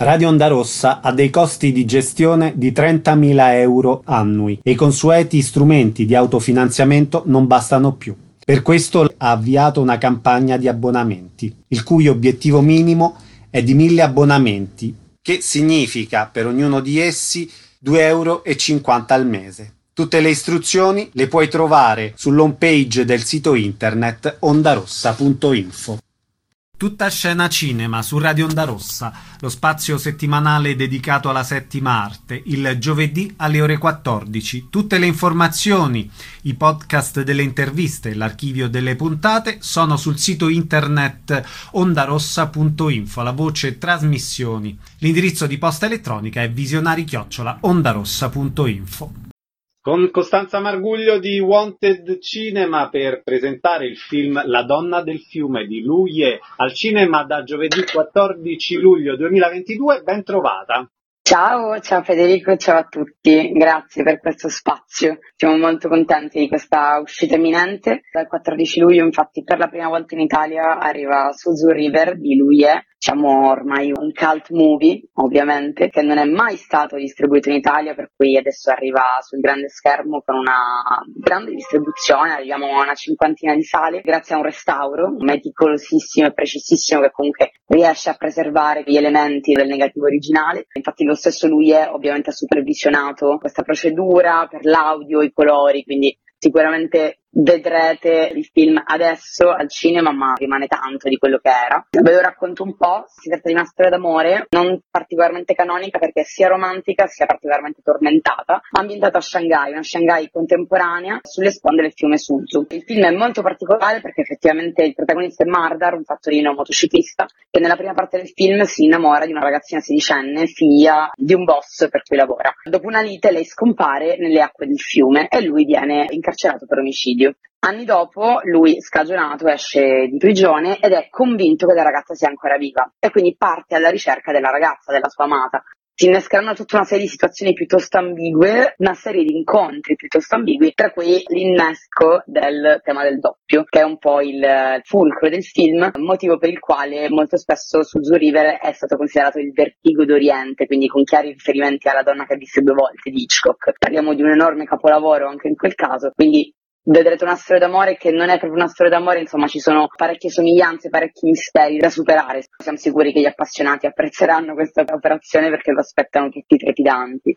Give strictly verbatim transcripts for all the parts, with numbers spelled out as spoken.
Radio Onda Rossa ha dei costi di gestione di trentamila euro annui e i consueti strumenti di autofinanziamento non bastano più. Per questo ha avviato una campagna di abbonamenti, il cui obiettivo minimo è di mille abbonamenti, che significa per ognuno di essi due euro e cinquanta al mese. Tutte le istruzioni le puoi trovare sull'home page del sito internet ondarossa punto info. Tutta scena cinema su Radio Onda Rossa, lo spazio settimanale dedicato alla settima arte, il giovedì alle ore quattordici. Tutte le informazioni, i podcast delle interviste, l'archivio delle puntate sono sul sito internet ondarossa punto info, la voce trasmissioni. L'indirizzo di posta elettronica è visionari chiocciola ondarossa punto info. Con Costanza Marguglio di Wanted Cinema per presentare il film La donna del fiume di Luye al cinema da giovedì quattordici luglio duemilaventidue. Ben trovata. Ciao, ciao Federico, ciao a tutti, grazie per questo spazio. Siamo molto contenti di questa uscita imminente. Dal quattordici luglio, infatti, per la prima volta in Italia arriva Suzu River di Luye. Diciamo ormai un cult movie, ovviamente, che non è mai stato distribuito in Italia, per cui adesso arriva sul grande schermo con una grande distribuzione, arriviamo a una cinquantina di sale, grazie a un restauro meticolosissimo e precisissimo che comunque riesce a preservare gli elementi del negativo originale. Infatti lo stesso lui è ovviamente ha supervisionato questa procedura per l'audio, i colori, quindi sicuramente vedrete il film adesso al cinema, ma rimane tanto di quello che era. Ve lo racconto un po', si tratta di una storia d'amore non particolarmente canonica perché sia romantica sia particolarmente tormentata, ambientata a Shanghai, una Shanghai contemporanea sulle sponde del fiume Suzu. Il film è molto particolare perché effettivamente il protagonista è Mardar, un fattorino motociclista, che nella prima parte del film si innamora di una ragazzina sedicenne, figlia di un boss per cui lavora. Dopo una lite lei scompare nelle acque del fiume e lui viene incarcerato per omicidio. Anni dopo lui, scagionato, esce di prigione ed è convinto che la ragazza sia ancora viva e quindi parte alla ricerca della ragazza, della sua amata. Si innescheranno tutta una serie di situazioni piuttosto ambigue, una serie di incontri piuttosto ambigui, tra cui l'innesco del tema del doppio, che è un po' il fulcro del film, motivo per il quale molto spesso Suzu River è stato considerato il Vertigo d'Oriente, quindi con chiari riferimenti alla donna che ha visto due volte di Hitchcock. Parliamo di un enorme capolavoro anche in quel caso, quindi vedrete una storia d'amore che non è proprio una storia d'amore, insomma ci sono parecchie somiglianze, parecchi misteri da superare. Siamo sicuri che gli appassionati apprezzeranno questa operazione perché lo aspettano tutti trepidanti.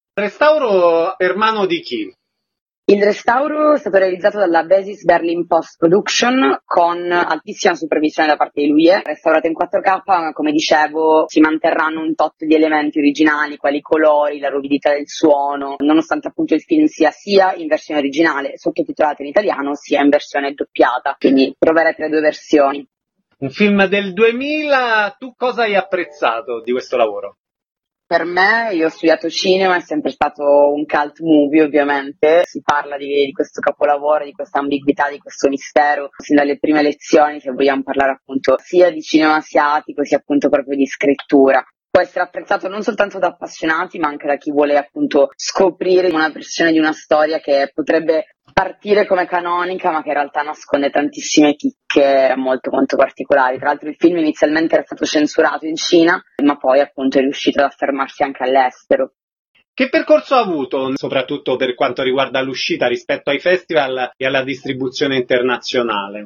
Restauro per mano di chi? Il restauro è stato realizzato dalla Basis Berlin Post Production con altissima supervisione da parte di lui. È restaurato in quattro K, ma come dicevo si manterranno un tot di elementi originali, quali i colori, la ruvidità del suono, nonostante appunto il film sia sia in versione originale sottotitolata in italiano, sia in versione doppiata, quindi troverete le due versioni. Un film del duemila, tu cosa hai apprezzato di questo lavoro? Per me, io ho studiato cinema, è sempre stato un cult movie ovviamente, si parla di, di questo capolavoro, di questa ambiguità, di questo mistero, sin dalle prime lezioni, se vogliamo parlare appunto sia di cinema asiatico sia appunto proprio di scrittura. Può essere apprezzato non soltanto da appassionati ma anche da chi vuole appunto scoprire una versione di una storia che potrebbe partire come canonica ma che in realtà nasconde tantissime chicche molto molto particolari. Tra l'altro il film inizialmente era stato censurato in Cina ma poi appunto è riuscito ad affermarsi anche all'estero. Che percorso ha avuto, soprattutto per quanto riguarda l'uscita rispetto ai festival e alla distribuzione internazionale?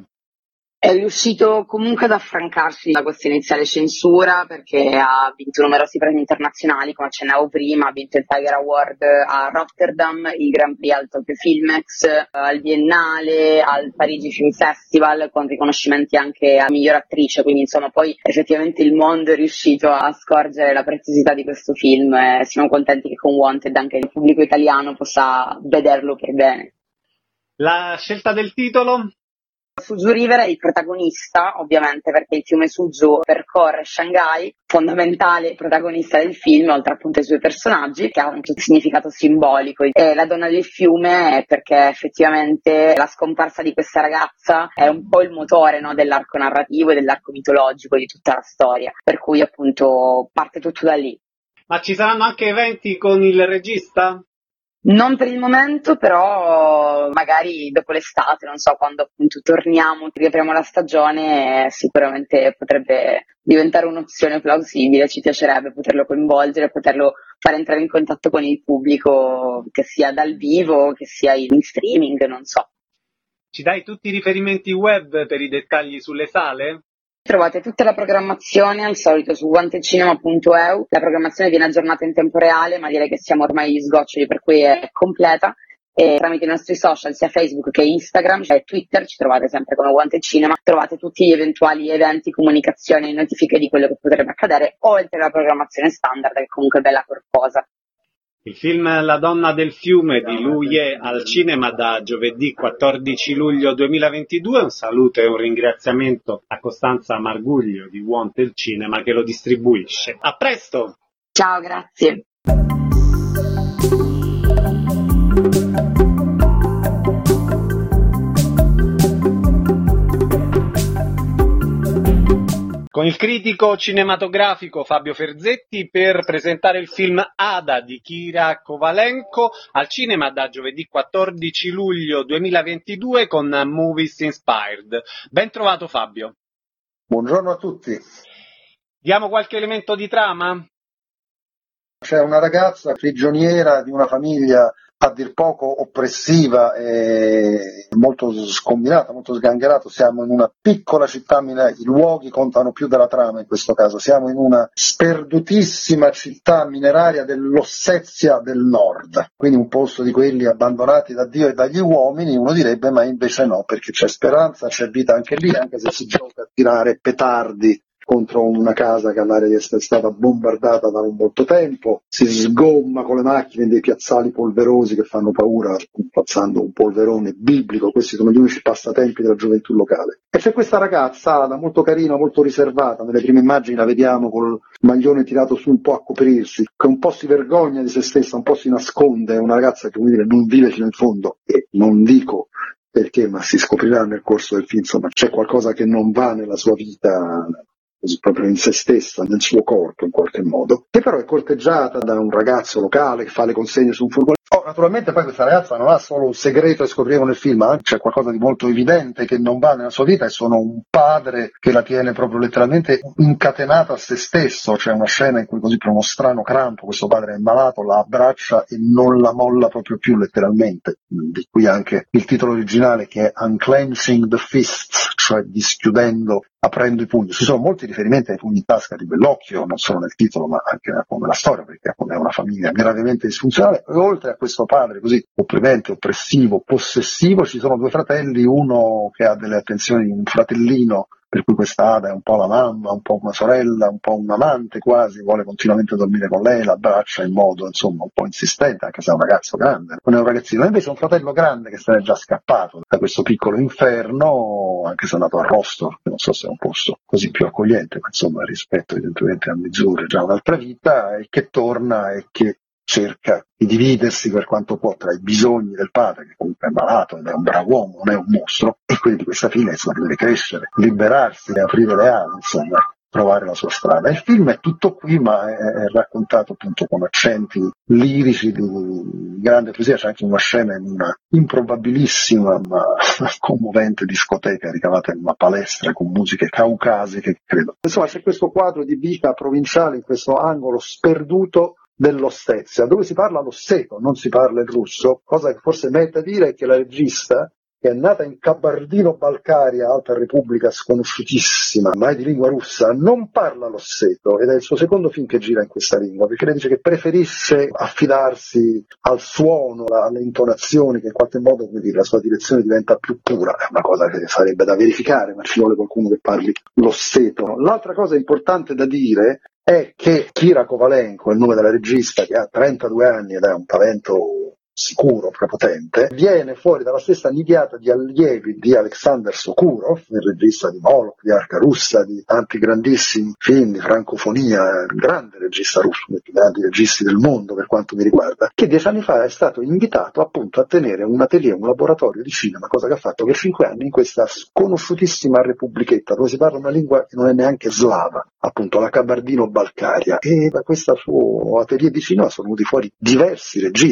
È riuscito comunque ad affrancarsi da questa iniziale censura perché ha vinto numerosi premi internazionali, come accennavo prima, ha vinto il Tiger Award a Rotterdam, il Grand Prix al Tokyo Filmex, al Biennale, al Parigi Film Festival, con riconoscimenti anche a miglior attrice, quindi insomma poi effettivamente il mondo è riuscito a scorgere la preziosità di questo film e siamo contenti che con Wanted anche il pubblico italiano possa vederlo per bene. La scelta del titolo? Suzu River è il protagonista, ovviamente, perché il fiume Suzu percorre Shanghai, fondamentale protagonista del film, oltre appunto ai suoi personaggi, che ha un significato simbolico. E la donna del fiume è perché effettivamente la scomparsa di questa ragazza è un po' il motore, no, dell'arco narrativo e dell'arco mitologico di tutta la storia, per cui appunto parte tutto da lì. Ma ci saranno anche eventi con il regista? Non per il momento, però magari dopo l'estate, non so, quando appunto torniamo, riapriamo la stagione, sicuramente potrebbe diventare un'opzione plausibile, ci piacerebbe poterlo coinvolgere, poterlo fare entrare in contatto con il pubblico, che sia dal vivo, che sia in streaming, non so. Ci dai tutti i riferimenti web per i dettagli sulle sale? Trovate tutta la programmazione al solito su wanted-cinema punto e u, la programmazione viene aggiornata in tempo reale, ma direi che siamo ormai agli sgoccioli, per cui è completa, e tramite i nostri social, sia Facebook che Instagram e Twitter, ci trovate sempre come Wanted Cinema, trovate tutti gli eventuali eventi, comunicazioni e notifiche di quello che potrebbe accadere, oltre alla programmazione standard, che comunque è bella corposa. Il film La donna del fiume di Lu Ye al cinema da giovedì quattordici luglio duemilaventidue. Un saluto e un ringraziamento a Costanza Marguglio di Wanted Cinema che lo distribuisce. A presto! Ciao, grazie! Con il critico cinematografico Fabio Ferzetti per presentare il film Ada di Kira Kovalenko al cinema da giovedì quattordici luglio duemilaventidue con Movies Inspired. Ben trovato Fabio. Buongiorno a tutti. Diamo qualche elemento di trama? C'è una ragazza prigioniera di una famiglia a dir poco oppressiva e molto scombinata, molto sgangherata. Siamo in una piccola città mineraria, i luoghi contano più della trama in questo caso, siamo in una sperdutissima città mineraria dell'Ossetia del Nord, quindi un posto di quelli abbandonati da Dio e dagli uomini, uno direbbe, ma invece no, perché c'è speranza, c'è vita anche lì, anche se si gioca a tirare petardi contro una casa che all'aria di essere stata bombardata da non molto tempo, si sgomma con le macchine in dei piazzali polverosi che fanno paura, passando un polverone biblico. Questi sono gli unici passatempi della gioventù locale. E c'è questa ragazza, Ada, molto carina, molto riservata, nelle prime immagini la vediamo col maglione tirato su un po' a coprirsi, che un po' si vergogna di se stessa, un po' si nasconde, è una ragazza che, come dire, non vive fino in fondo, e non dico perché, ma si scoprirà nel corso del film, insomma, c'è qualcosa che non va nella sua vita, proprio in se stessa, nel suo corpo in qualche modo, che però è corteggiata da un ragazzo locale che fa le consegne su un furgone. Oh, naturalmente poi questa ragazza non ha solo un segreto e scopriremo nel film, ma c'è qualcosa di molto evidente che non va nella sua vita, e sono un padre che la tiene proprio letteralmente incatenata a se stesso. C'è una scena in cui, così per uno strano crampo, questo padre è malato, la abbraccia e non la molla proprio più letteralmente, di qui anche il titolo originale che è Unclenching the Fists, cioè dischiudendo, aprendo i pugni. Ci sono molti riferimenti ai pugni in tasca di Bellocchio, non solo nel titolo ma anche nella storia, perché è una famiglia gravemente disfunzionale, e oltre a questo padre così opprimente, oppressivo, possessivo, ci sono due fratelli, uno che ha delle attenzioni, un fratellino per cui questa Ada è un po' la mamma, un po' una sorella, un po' un amante quasi, vuole continuamente dormire con lei, la abbraccia in modo insomma un po' insistente, anche se è un ragazzo grande, non è un ragazzino. E invece è un fratello grande che se n'è già scappato da questo piccolo inferno, anche se è andato a Rostov, che non so se è un posto così più accogliente, ma insomma rispetto evidentemente a Missouri, già un'altra vita, e che torna e che cerca di dividersi per quanto può tra i bisogni del padre, che comunque è malato ed è un bravo uomo, non è un mostro, e quelli di questa figlia, insomma, deve crescere, liberarsi, aprire le ali, insomma, trovare la sua strada. Il film è tutto qui, ma è, è raccontato appunto con accenti lirici di, di grande poesia. C'è anche una scena in una improbabilissima ma commovente discoteca ricavata in una palestra con musiche caucasiche, credo. Insomma, c'è questo quadro di vita provinciale in questo angolo sperduto dell'Ossetia, dove si parla l'osseto, non si parla il russo, cosa che forse merita dire è che la regista, che è nata in Kabardino-Balkaria, altra repubblica sconosciutissima, ma è di lingua russa, non parla l'osseto, ed è il suo secondo film che gira in questa lingua, perché lei dice che preferisce affidarsi al suono, alle intonazioni, che in qualche modo, come dire, la sua direzione diventa più pura. È una cosa che sarebbe da verificare, ma ci vuole qualcuno che parli l'osseto. L'altra cosa importante da dire è che Kira Kovalenko, il nome della regista, che ha trentadue anni ed è un talento sicuro, prepotente, viene fuori dalla stessa nidiata di allievi di Alexander Sokurov, il regista di Moloch, di Arca Russa, di tanti grandissimi film di francofonia, il grande regista russo, uno dei più grandi registi del mondo per quanto mi riguarda, che dieci anni fa è stato invitato appunto a tenere un atelier, un laboratorio di cinema, cosa che ha fatto per cinque anni in questa sconosciutissima repubblichetta, dove si parla una lingua che non è neanche slava, appunto la Kabardino-Balkaria, e da questo suo atelier di cinema sono venuti fuori diversi registi.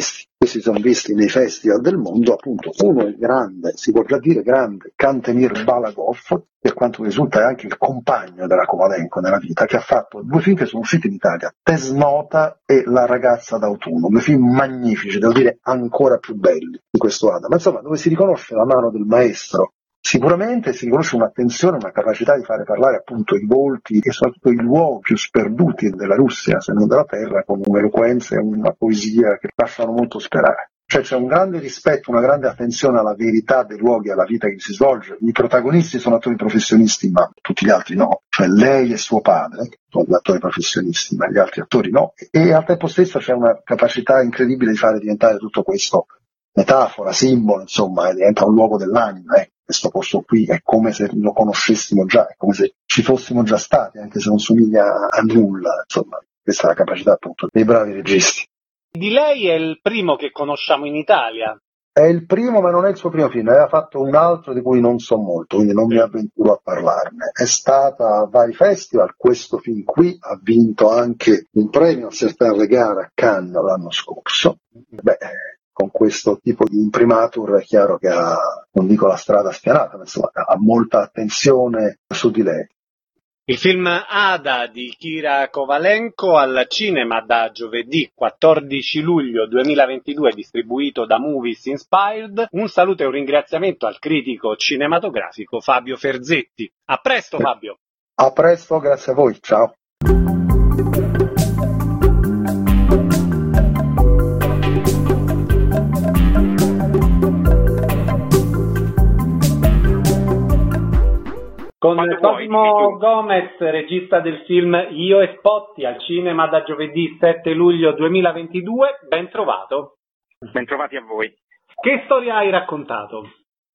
si sono visti nei festival del mondo, appunto uno è il grande, si può già dire grande, Kantemir Balagov, per quanto mi risulta è anche il compagno della Kovalenko nella vita, che ha fatto due film che sono usciti in Italia, Tesnota e La ragazza d'autunno, due film magnifici, devo dire ancora più belli di questo Adam, ma insomma dove si riconosce la mano del maestro. Sicuramente si riconosce un'attenzione, una capacità di fare parlare appunto i volti e soprattutto i luoghi più sperduti della Russia, se non della terra, con un'eloquenza e una poesia che lasciano molto sperare. Cioè c'è un grande rispetto, una grande attenzione alla verità dei luoghi, alla vita che si svolge. I protagonisti sono attori professionisti, ma tutti gli altri no. Cioè lei e suo padre sono gli attori professionisti, ma gli altri attori no. E al tempo stesso c'è una capacità incredibile di fare diventare tutto questo metafora, simbolo, insomma, diventa un luogo dell'anima, eh. Questo posto qui è come se lo conoscessimo già, è come se ci fossimo già stati, anche se non somiglia a nulla, insomma, questa è la capacità appunto dei bravi registi. Di lei è il primo che conosciamo in Italia. È il primo, ma non è il suo primo film, aveva fatto un altro di cui non so molto, quindi non mi avventuro a parlarne. È stata a vari festival, questo film qui ha vinto anche un premio a Certain Regard a Cannes l'anno scorso. Beh, con questo tipo di imprimatur è chiaro che ha, non dico la strada spianata, ma insomma ha molta attenzione su di lei. Il film Ada di Kira Kovalenko al cinema da giovedì quattordici luglio duemilaventidue, distribuito da Movies Inspired. Un saluto e un ringraziamento al critico cinematografico Fabio Ferzetti. A presto Fabio! A presto, grazie a voi, ciao! Con Cosimo Gomez, regista del film Io e Spotti, al cinema da giovedì sette luglio duemilaventidue, ben trovato. Ben trovati a voi. Che storia hai raccontato?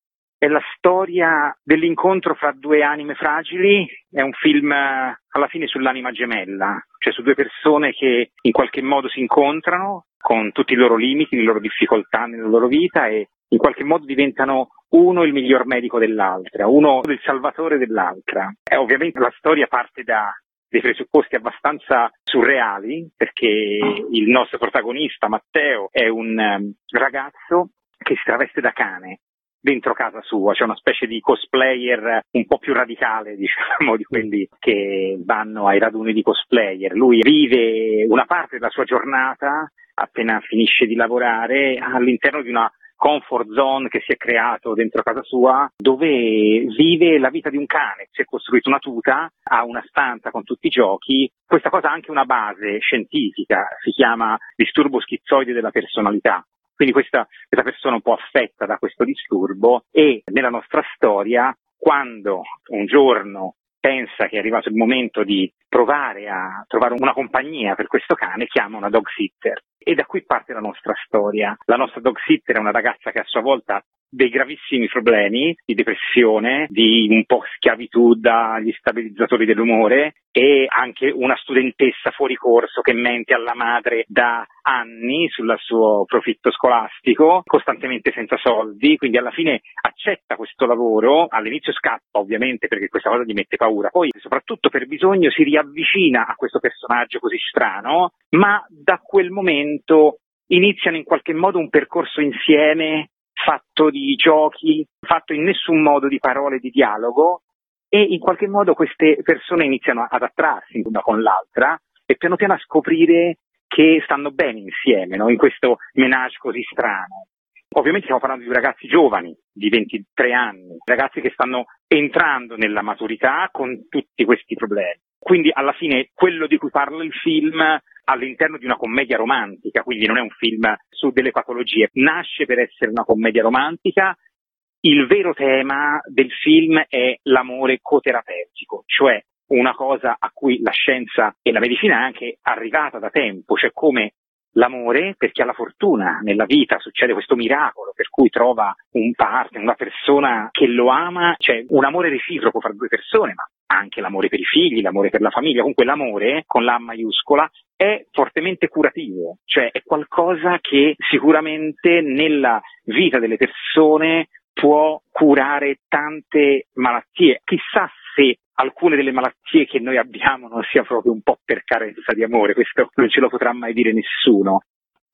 È la storia dell'incontro fra due anime fragili, è un film alla fine sull'anima gemella, cioè su due persone che in qualche modo si incontrano con tutti i loro limiti, le loro difficoltà nella loro vita e in qualche modo diventano uno il miglior medico dell'altra, uno il salvatore dell'altra. E ovviamente la storia parte da dei presupposti abbastanza surreali, perché il nostro protagonista, Matteo, è un um, ragazzo che si traveste da cane dentro casa sua, c'è una specie di cosplayer un po' più radicale, diciamo, di quelli che vanno ai raduni di cosplayer. Lui vive una parte della sua giornata, appena finisce di lavorare, all'interno di una comfort zone che si è creato dentro casa sua, dove vive la vita di un cane. Si è costruito una tuta, ha una stanza con tutti i giochi. Questa cosa ha anche una base scientifica, si chiama disturbo schizoide della personalità. Quindi questa, questa persona un po' affetta da questo disturbo e nella nostra storia, quando un giorno pensa che è arrivato il momento di provare a trovare una compagnia per questo cane, chiama una dog sitter. E da qui parte la nostra storia. La nostra dog sitter è una ragazza che a sua volta dei gravissimi problemi di depressione, di un po' schiavitù dagli stabilizzatori dell'umore e anche una studentessa fuori corso che mente alla madre da anni sul suo profitto scolastico, costantemente senza soldi, quindi alla fine accetta questo lavoro, all'inizio scappa ovviamente perché questa cosa gli mette paura, poi soprattutto per bisogno si riavvicina a questo personaggio così strano, ma da quel momento iniziano in qualche modo un percorso insieme fatto di giochi, fatto in nessun modo di parole, di dialogo, e in qualche modo queste persone iniziano ad attrarsi una con l'altra e piano piano a scoprire che stanno bene insieme, no? In questo ménage così strano. Ovviamente stiamo parlando di ragazzi giovani, di ventitré anni, ragazzi che stanno entrando nella maturità con tutti questi problemi. Quindi alla fine quello di cui parla il film all'interno di una commedia romantica, quindi non è un film su delle patologie, nasce per essere una commedia romantica. Il vero tema del film è l'amore coterapeutico, cioè una cosa a cui la scienza e la medicina è anche arrivata da tempo, cioè come l'amore, per chi ha la fortuna nella vita, succede questo miracolo per cui trova un partner, una persona che lo ama, cioè un amore reciproco fra due persone, ma anche l'amore per i figli, l'amore per la famiglia. Comunque l'amore, con la maiuscola, è fortemente curativo, cioè è qualcosa che sicuramente nella vita delle persone può curare tante malattie. Chissà se alcune delle malattie che noi abbiamo non sia proprio un po' per carenza di amore, questo non ce lo potrà mai dire nessuno.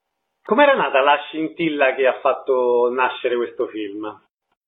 Com'era nata la scintilla che ha fatto nascere questo film?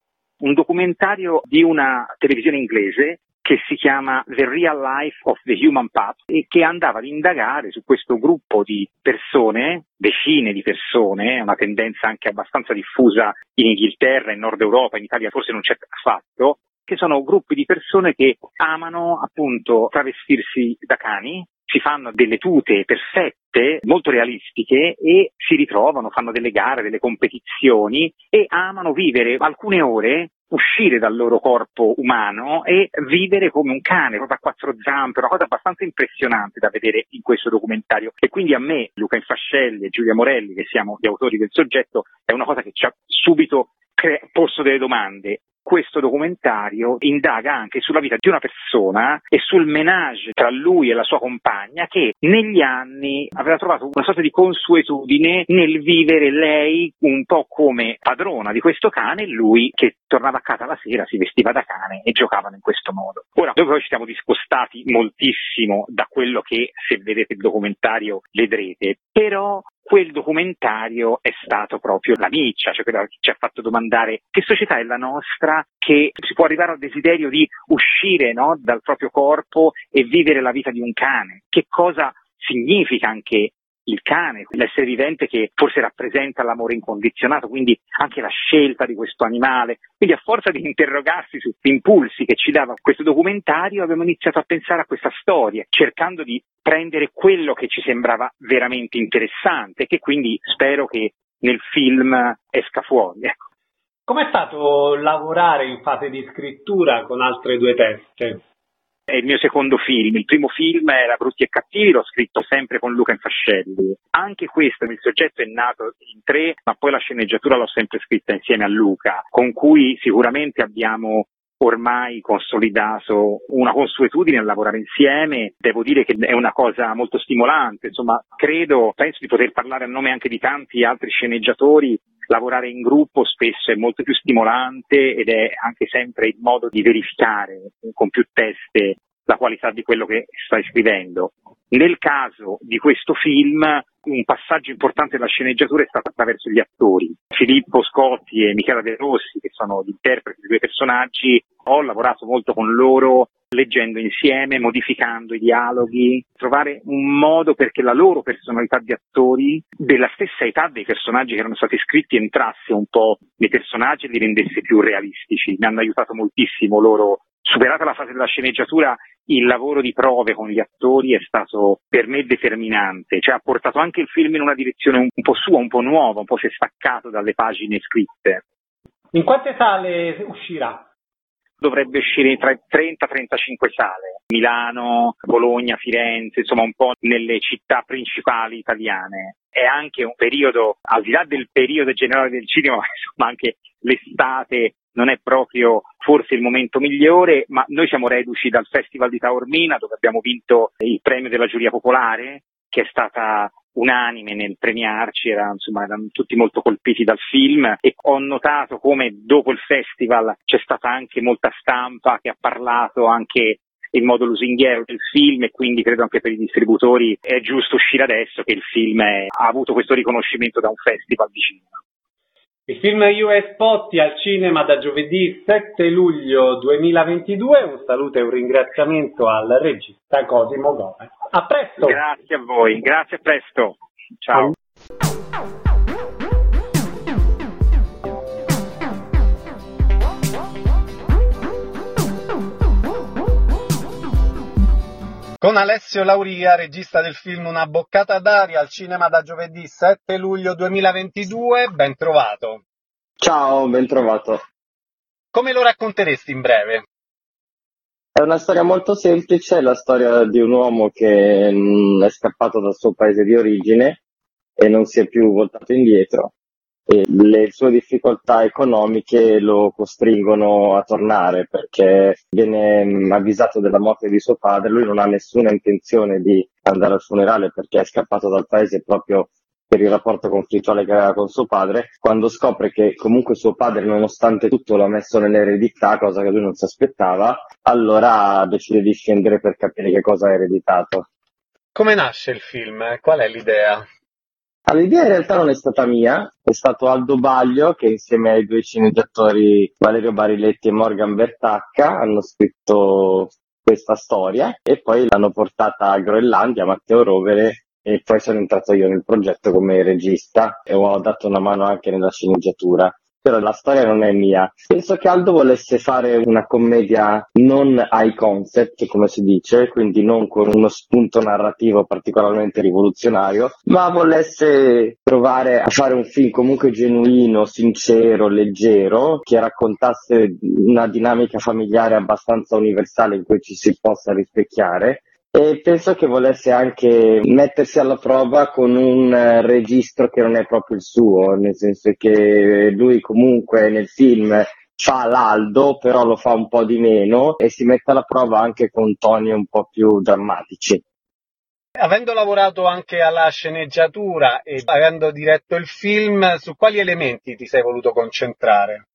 Un documentario di una televisione inglese che si chiama The Real Life of the Human Pup e che andava ad indagare su questo gruppo di persone, decine di persone, una tendenza anche abbastanza diffusa in Inghilterra, in Nord Europa, in Italia forse non c'è affatto, che sono gruppi di persone che amano appunto travestirsi da cani, si fanno delle tute perfette, molto realistiche e si ritrovano, fanno delle gare, delle competizioni e amano vivere alcune ore, uscire dal loro corpo umano e vivere come un cane, proprio a quattro zampe, una cosa abbastanza impressionante da vedere in questo documentario. E quindi a me, Luca Infascelli e Giulia Morelli, che siamo gli autori del soggetto, è una cosa che ci ha subito cre- posto delle domande. Questo documentario indaga anche sulla vita di una persona e sul ménage tra lui e la sua compagna che negli anni aveva trovato una sorta di consuetudine nel vivere lei un po' come padrona di questo cane e lui che tornava a casa la sera, si vestiva da cane e giocavano in questo modo. Ora, noi poi ci siamo discostati moltissimo da quello che, se vedete il documentario, vedrete, però quel documentario è stato proprio la miccia, cioè quella che ci ha fatto domandare che società è la nostra, che si può arrivare al desiderio di uscire, no, dal proprio corpo e vivere la vita di un cane. Che cosa significa anche il cane, l'essere vivente che forse rappresenta l'amore incondizionato, quindi anche la scelta di questo animale. Quindi a forza di interrogarsi sugli impulsi che ci dava questo documentario abbiamo iniziato a pensare a questa storia, cercando di prendere quello che ci sembrava veramente interessante e che quindi spero che nel film esca fuori. Ecco. Com'è stato lavorare in fase di scrittura con altre due teste? È il mio secondo film. Il primo film era Brutti e Cattivi, l'ho scritto sempre con Luca Infascelli. Anche questo, il soggetto è nato in tre, ma poi la sceneggiatura l'ho sempre scritta insieme a Luca, con cui sicuramente abbiamo ormai consolidato una consuetudine a lavorare insieme. Devo dire che è una cosa molto stimolante, insomma, credo, penso di poter parlare a nome anche di tanti altri sceneggiatori. Lavorare in gruppo spesso è molto più stimolante ed è anche sempre il modo di verificare con più teste la qualità di quello che stai scrivendo. Nel caso di questo film, un passaggio importante della sceneggiatura è stato attraverso gli attori. Filippo Scotti e Michela De Rossi, che sono gli interpreti dei due personaggi, ho lavorato molto con loro, leggendo insieme, modificando i dialoghi, trovare un modo perché la loro personalità di attori, della stessa età dei personaggi che erano stati scritti, entrasse un po' nei personaggi e li rendesse più realistici. Mi hanno aiutato moltissimo loro. Superata la fase della sceneggiatura, il lavoro di prove con gli attori è stato per me determinante, cioè ha portato anche il film in una direzione un po' sua, un po' nuova, un po' si è staccato dalle pagine scritte. In quante sale uscirà? Dovrebbe uscire tra trenta e trentacinque sale, Milano, Bologna, Firenze, insomma un po' nelle città principali italiane. È anche un periodo, al di là del periodo generale del cinema, insomma anche l'estate non è proprio forse il momento migliore, ma noi siamo reduci dal Festival di Taormina, dove abbiamo vinto il premio della giuria popolare, che è stata unanime nel premiarci, era, insomma, erano tutti molto colpiti dal film e ho notato come dopo il festival c'è stata anche molta stampa che ha parlato anche in modo lusinghiero del film e quindi credo anche per i distributori è giusto uscire adesso che il film è, ha avuto questo riconoscimento da un festival di cinema. Il film U S Potti al cinema da giovedì sette luglio duemilaventidue. Un saluto e un ringraziamento al regista Cosimo Gomez. A presto! Grazie a voi, grazie, a presto. Ciao. Con Alessio Lauria, regista del film Una boccata d'aria al cinema da giovedì sette luglio duemilaventidue, ben trovato. Ciao, ben trovato. Come lo racconteresti in breve? È una storia molto semplice, è la storia di un uomo che mh, è scappato dal suo paese di origine e non si è più voltato indietro. E le sue difficoltà economiche lo costringono a tornare perché viene mh, avvisato della morte di suo padre. Lui non ha nessuna intenzione di andare al funerale perché è scappato dal paese proprio per il rapporto conflittuale che aveva con suo padre. Quando scopre che comunque suo padre, nonostante tutto, l'ha messo nell'eredità, cosa che lui non si aspettava, allora decide di scendere per capire che cosa ha ereditato. Come nasce il film? Qual è l'idea? L'idea in realtà non è stata mia, è stato Aldo Baglio che insieme ai due sceneggiatori Valerio Bariletti e Morgan Bertacca hanno scritto questa storia e poi l'hanno portata a Groenlandia, Matteo Rovere, e poi sono entrato io nel progetto come regista e ho dato una mano anche nella sceneggiatura. Però la storia non è mia. Penso che Aldo volesse fare una commedia non high concept, come si dice, quindi non con uno spunto narrativo particolarmente rivoluzionario, ma volesse provare a fare un film comunque genuino, sincero, leggero, che raccontasse una dinamica familiare abbastanza universale in cui ci si possa rispecchiare. E penso che volesse anche mettersi alla prova con un eh, registro che non è proprio il suo, nel senso che lui comunque nel film fa l'Aldo, però lo fa un po' di meno e si mette alla prova anche con toni un po' più drammatici. Avendo lavorato anche alla sceneggiatura e avendo diretto il film, su quali elementi ti sei voluto concentrare?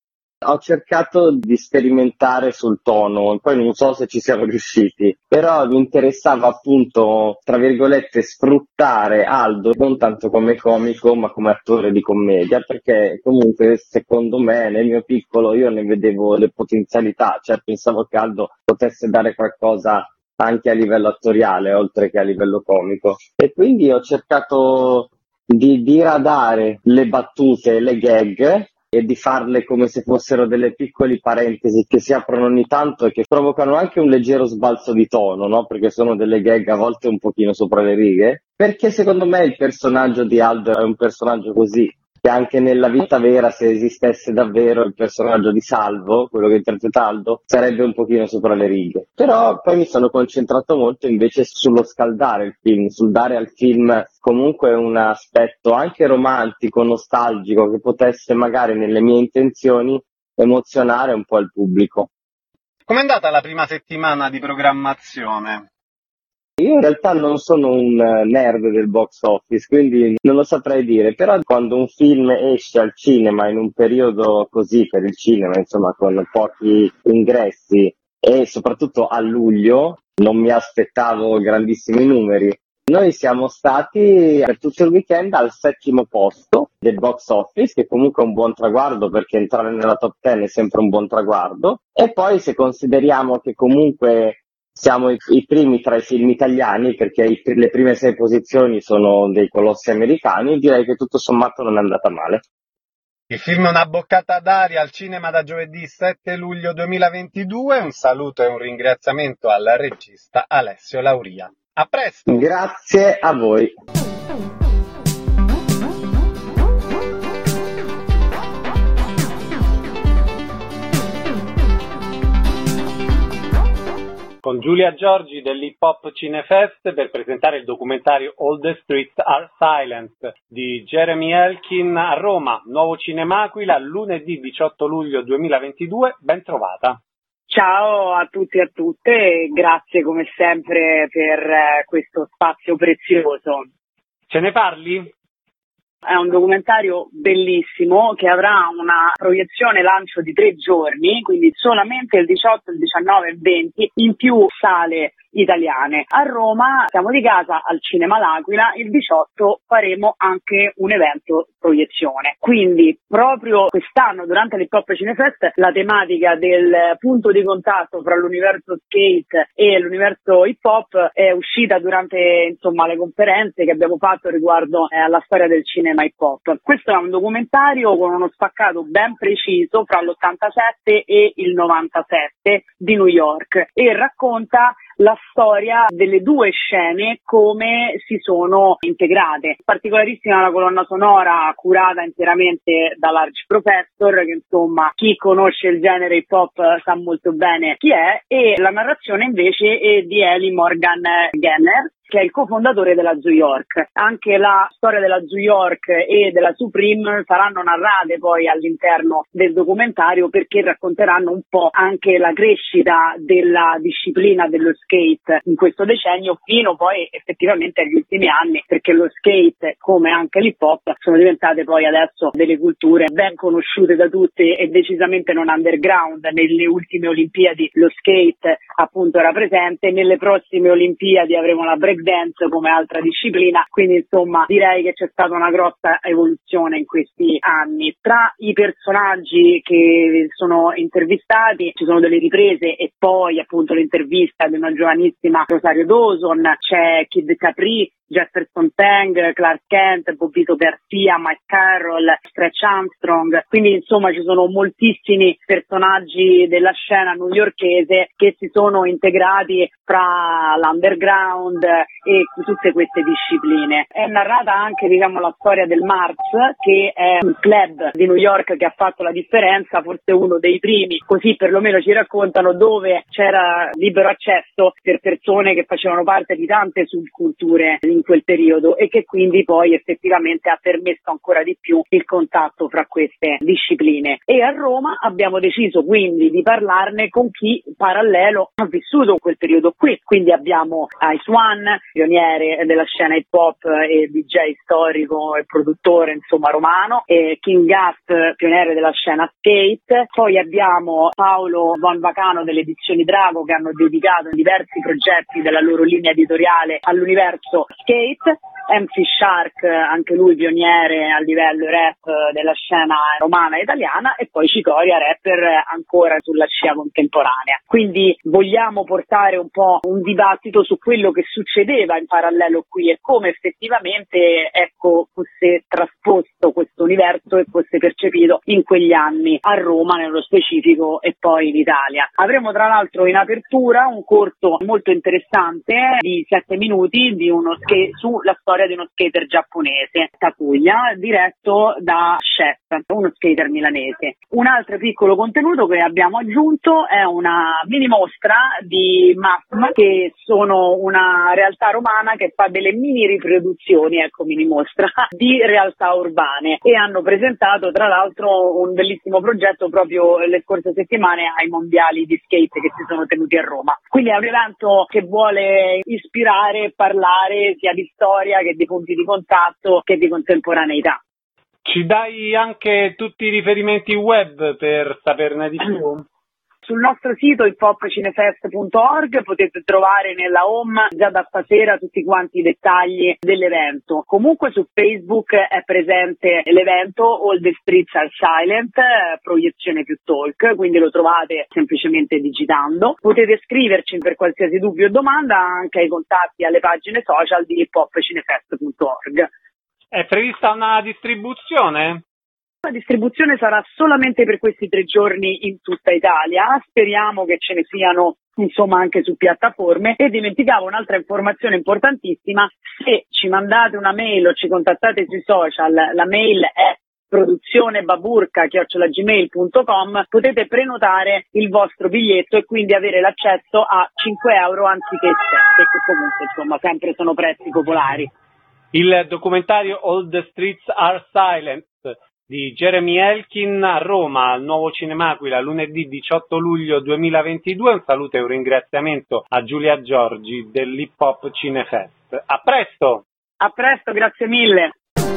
Ho cercato di sperimentare sul tono, poi non so se ci siamo riusciti, però mi interessava appunto, tra virgolette, sfruttare Aldo non tanto come comico ma come attore di commedia, perché comunque secondo me nel mio piccolo io ne vedevo le potenzialità, cioè pensavo che Aldo potesse dare qualcosa anche a livello attoriale oltre che a livello comico, e quindi ho cercato di diradare le battute e le gag e di farle come se fossero delle piccole parentesi che si aprono ogni tanto e che provocano anche un leggero sbalzo di tono, no? Perché sono delle gag a volte un pochino sopra le righe, perché secondo me il personaggio di Aldo è un personaggio così, che anche nella vita vera, se esistesse davvero il personaggio di Salvo, quello che interpreta Aldo, sarebbe un pochino sopra le righe. Però poi mi sono concentrato molto invece sullo scaldare il film, sul dare al film comunque un aspetto anche romantico, nostalgico, che potesse magari nelle mie intenzioni emozionare un po' il pubblico. Com'è andata la prima settimana di programmazione? Io in realtà non sono un nerd del box office, quindi non lo saprei dire, però quando un film esce al cinema in un periodo così per il cinema, insomma con pochi ingressi e soprattutto a luglio, non mi aspettavo grandissimi numeri. Noi siamo stati per tutto il weekend al settimo posto del box office, che comunque è un buon traguardo perché entrare nella top dieci è sempre un buon traguardo, e poi se consideriamo che comunque siamo i, i primi tra i film italiani, perché i, le prime sei posizioni sono dei colossi americani, direi che tutto sommato non è andata male. Il film è una boccata d'aria al cinema da giovedì sette luglio duemilaventidue. Un saluto e un ringraziamento al regista Alessio Lauria. A presto! Grazie a voi! Con Giulia Giorgi dell'Hip Hop Cinefest per presentare il documentario All the Streets Are Silent di Jeremy Elkin a Roma, Nuovo Cinema Aquila, lunedì diciotto luglio duemilaventidue. Ben trovata. Ciao a tutti e a tutte e grazie come sempre per questo spazio prezioso. Ce ne parli? È un documentario bellissimo che avrà una proiezione lancio di tre giorni, quindi solamente il diciotto, il diciannove e il venti in più sale italiane. A Roma siamo di casa al Cinema L'Aquila, il diciotto faremo anche un evento proiezione. Quindi proprio quest'anno durante l'Hip Hop Cinefest la tematica del punto di contatto fra l'universo skate e l'universo hip hop è uscita durante insomma le conferenze che abbiamo fatto riguardo eh, alla storia del cinema hip hop. Questo è un documentario con uno spaccato ben preciso fra l'ottantasette e il novantasette di New York e racconta la storia delle due scene come si sono integrate. Particolarissima la colonna sonora curata interamente da Large Professor, che insomma chi conosce il genere hip hop sa molto bene chi è, e la narrazione invece è di Eli Morgan Genner, che è il cofondatore della Zoo York. Anche la storia della Zoo York e della Supreme saranno narrate poi all'interno del documentario, perché racconteranno un po' anche la crescita della disciplina dello skate in questo decennio fino poi effettivamente agli ultimi anni, perché lo skate come anche l'hip hop sono diventate poi adesso delle culture ben conosciute da tutti e decisamente non underground. Nelle ultime Olimpiadi lo skate appunto era presente, nelle prossime Olimpiadi avremo la break breakdance come altra disciplina, quindi insomma direi che c'è stata una grossa evoluzione in questi anni. Tra i personaggi che sono intervistati ci sono delle riprese e poi appunto l'intervista di una giovanissima Rosario Dawson, c'è Kid Capri, Jefferson Tang, Clark Kent, Bobito Garcia, Mike Carroll, Stretch Armstrong, quindi insomma ci sono moltissimi personaggi della scena newyorkese che si sono integrati fra l'underground e tutte queste discipline. È narrata anche diciamo la storia del Mars, che è un club di New York che ha fatto la differenza, forse uno dei primi, così perlomeno ci raccontano, dove c'era libero accesso per persone che facevano parte di tante subculture in quel periodo e che quindi poi effettivamente ha permesso ancora di più il contatto fra queste discipline. E a Roma abbiamo deciso quindi di parlarne con chi parallelo ha vissuto quel periodo qui, quindi abbiamo Ice One, pioniere della scena hip hop e D J storico e produttore insomma romano, e King Gas, pioniere della scena skate, poi abbiamo Paolo Von Vacano delle edizioni Drago, che hanno dedicato diversi progetti della loro linea editoriale all'universo skate, M C Shark, anche lui pioniere a livello rap della scena romana e italiana, e poi Cicoria, rapper ancora sulla scia contemporanea. Quindi vogliamo portare un po' un dibattito su quello che succedeva in parallelo qui e come effettivamente ecco fosse trasposto questo universo e fosse percepito in quegli anni a Roma nello specifico e poi in Italia. Avremo tra l'altro in apertura un corto molto interessante di sette minuti di uno sk- sulla storia di uno skater giapponese, Takuya, diretto da Chef, uno skater milanese. Un altro piccolo contenuto che abbiamo aggiunto è una mini mostra di M A F M, che sono una realtà romana che fa delle mini riproduzioni, ecco mini mostra, di realtà urbane, e hanno presentato tra l'altro un bellissimo progetto proprio le scorse settimane ai mondiali di skate che si sono tenuti a Roma. Quindi è un evento che vuole ispirare e parlare sia di storia che di punti di contatto che di contemporaneità. Ci dai anche tutti i riferimenti web per saperne di più? Sul nostro sito hip hop cinefest punto org potete trovare nella home già da stasera tutti quanti i dettagli dell'evento. Comunque su Facebook è presente l'evento All the Streets Are Silent, proiezione più talk, quindi lo trovate semplicemente digitando. Potete scriverci per qualsiasi dubbio o domanda anche ai contatti alle pagine social di hip hop cinefest punto org. È prevista una distribuzione? La distribuzione sarà solamente per questi tre giorni in tutta Italia, speriamo che ce ne siano insomma anche su piattaforme. E dimenticavo un'altra informazione importantissima: se ci mandate una mail o ci contattate sui social, la mail è produzionebaburka chiocciola gmail punto com, potete prenotare il vostro biglietto e quindi avere l'accesso a cinque euro anziché sette, che comunque insomma sempre sono prezzi popolari. Il documentario All the Streets Are Silent di Jeremy Elkin a Roma, al Nuovo Cinemaquila, lunedì diciotto luglio duemilaventidue. Un saluto e un ringraziamento a Giulia Giorgi dell'Hip Hop Cinefest. A presto! A presto, grazie mille!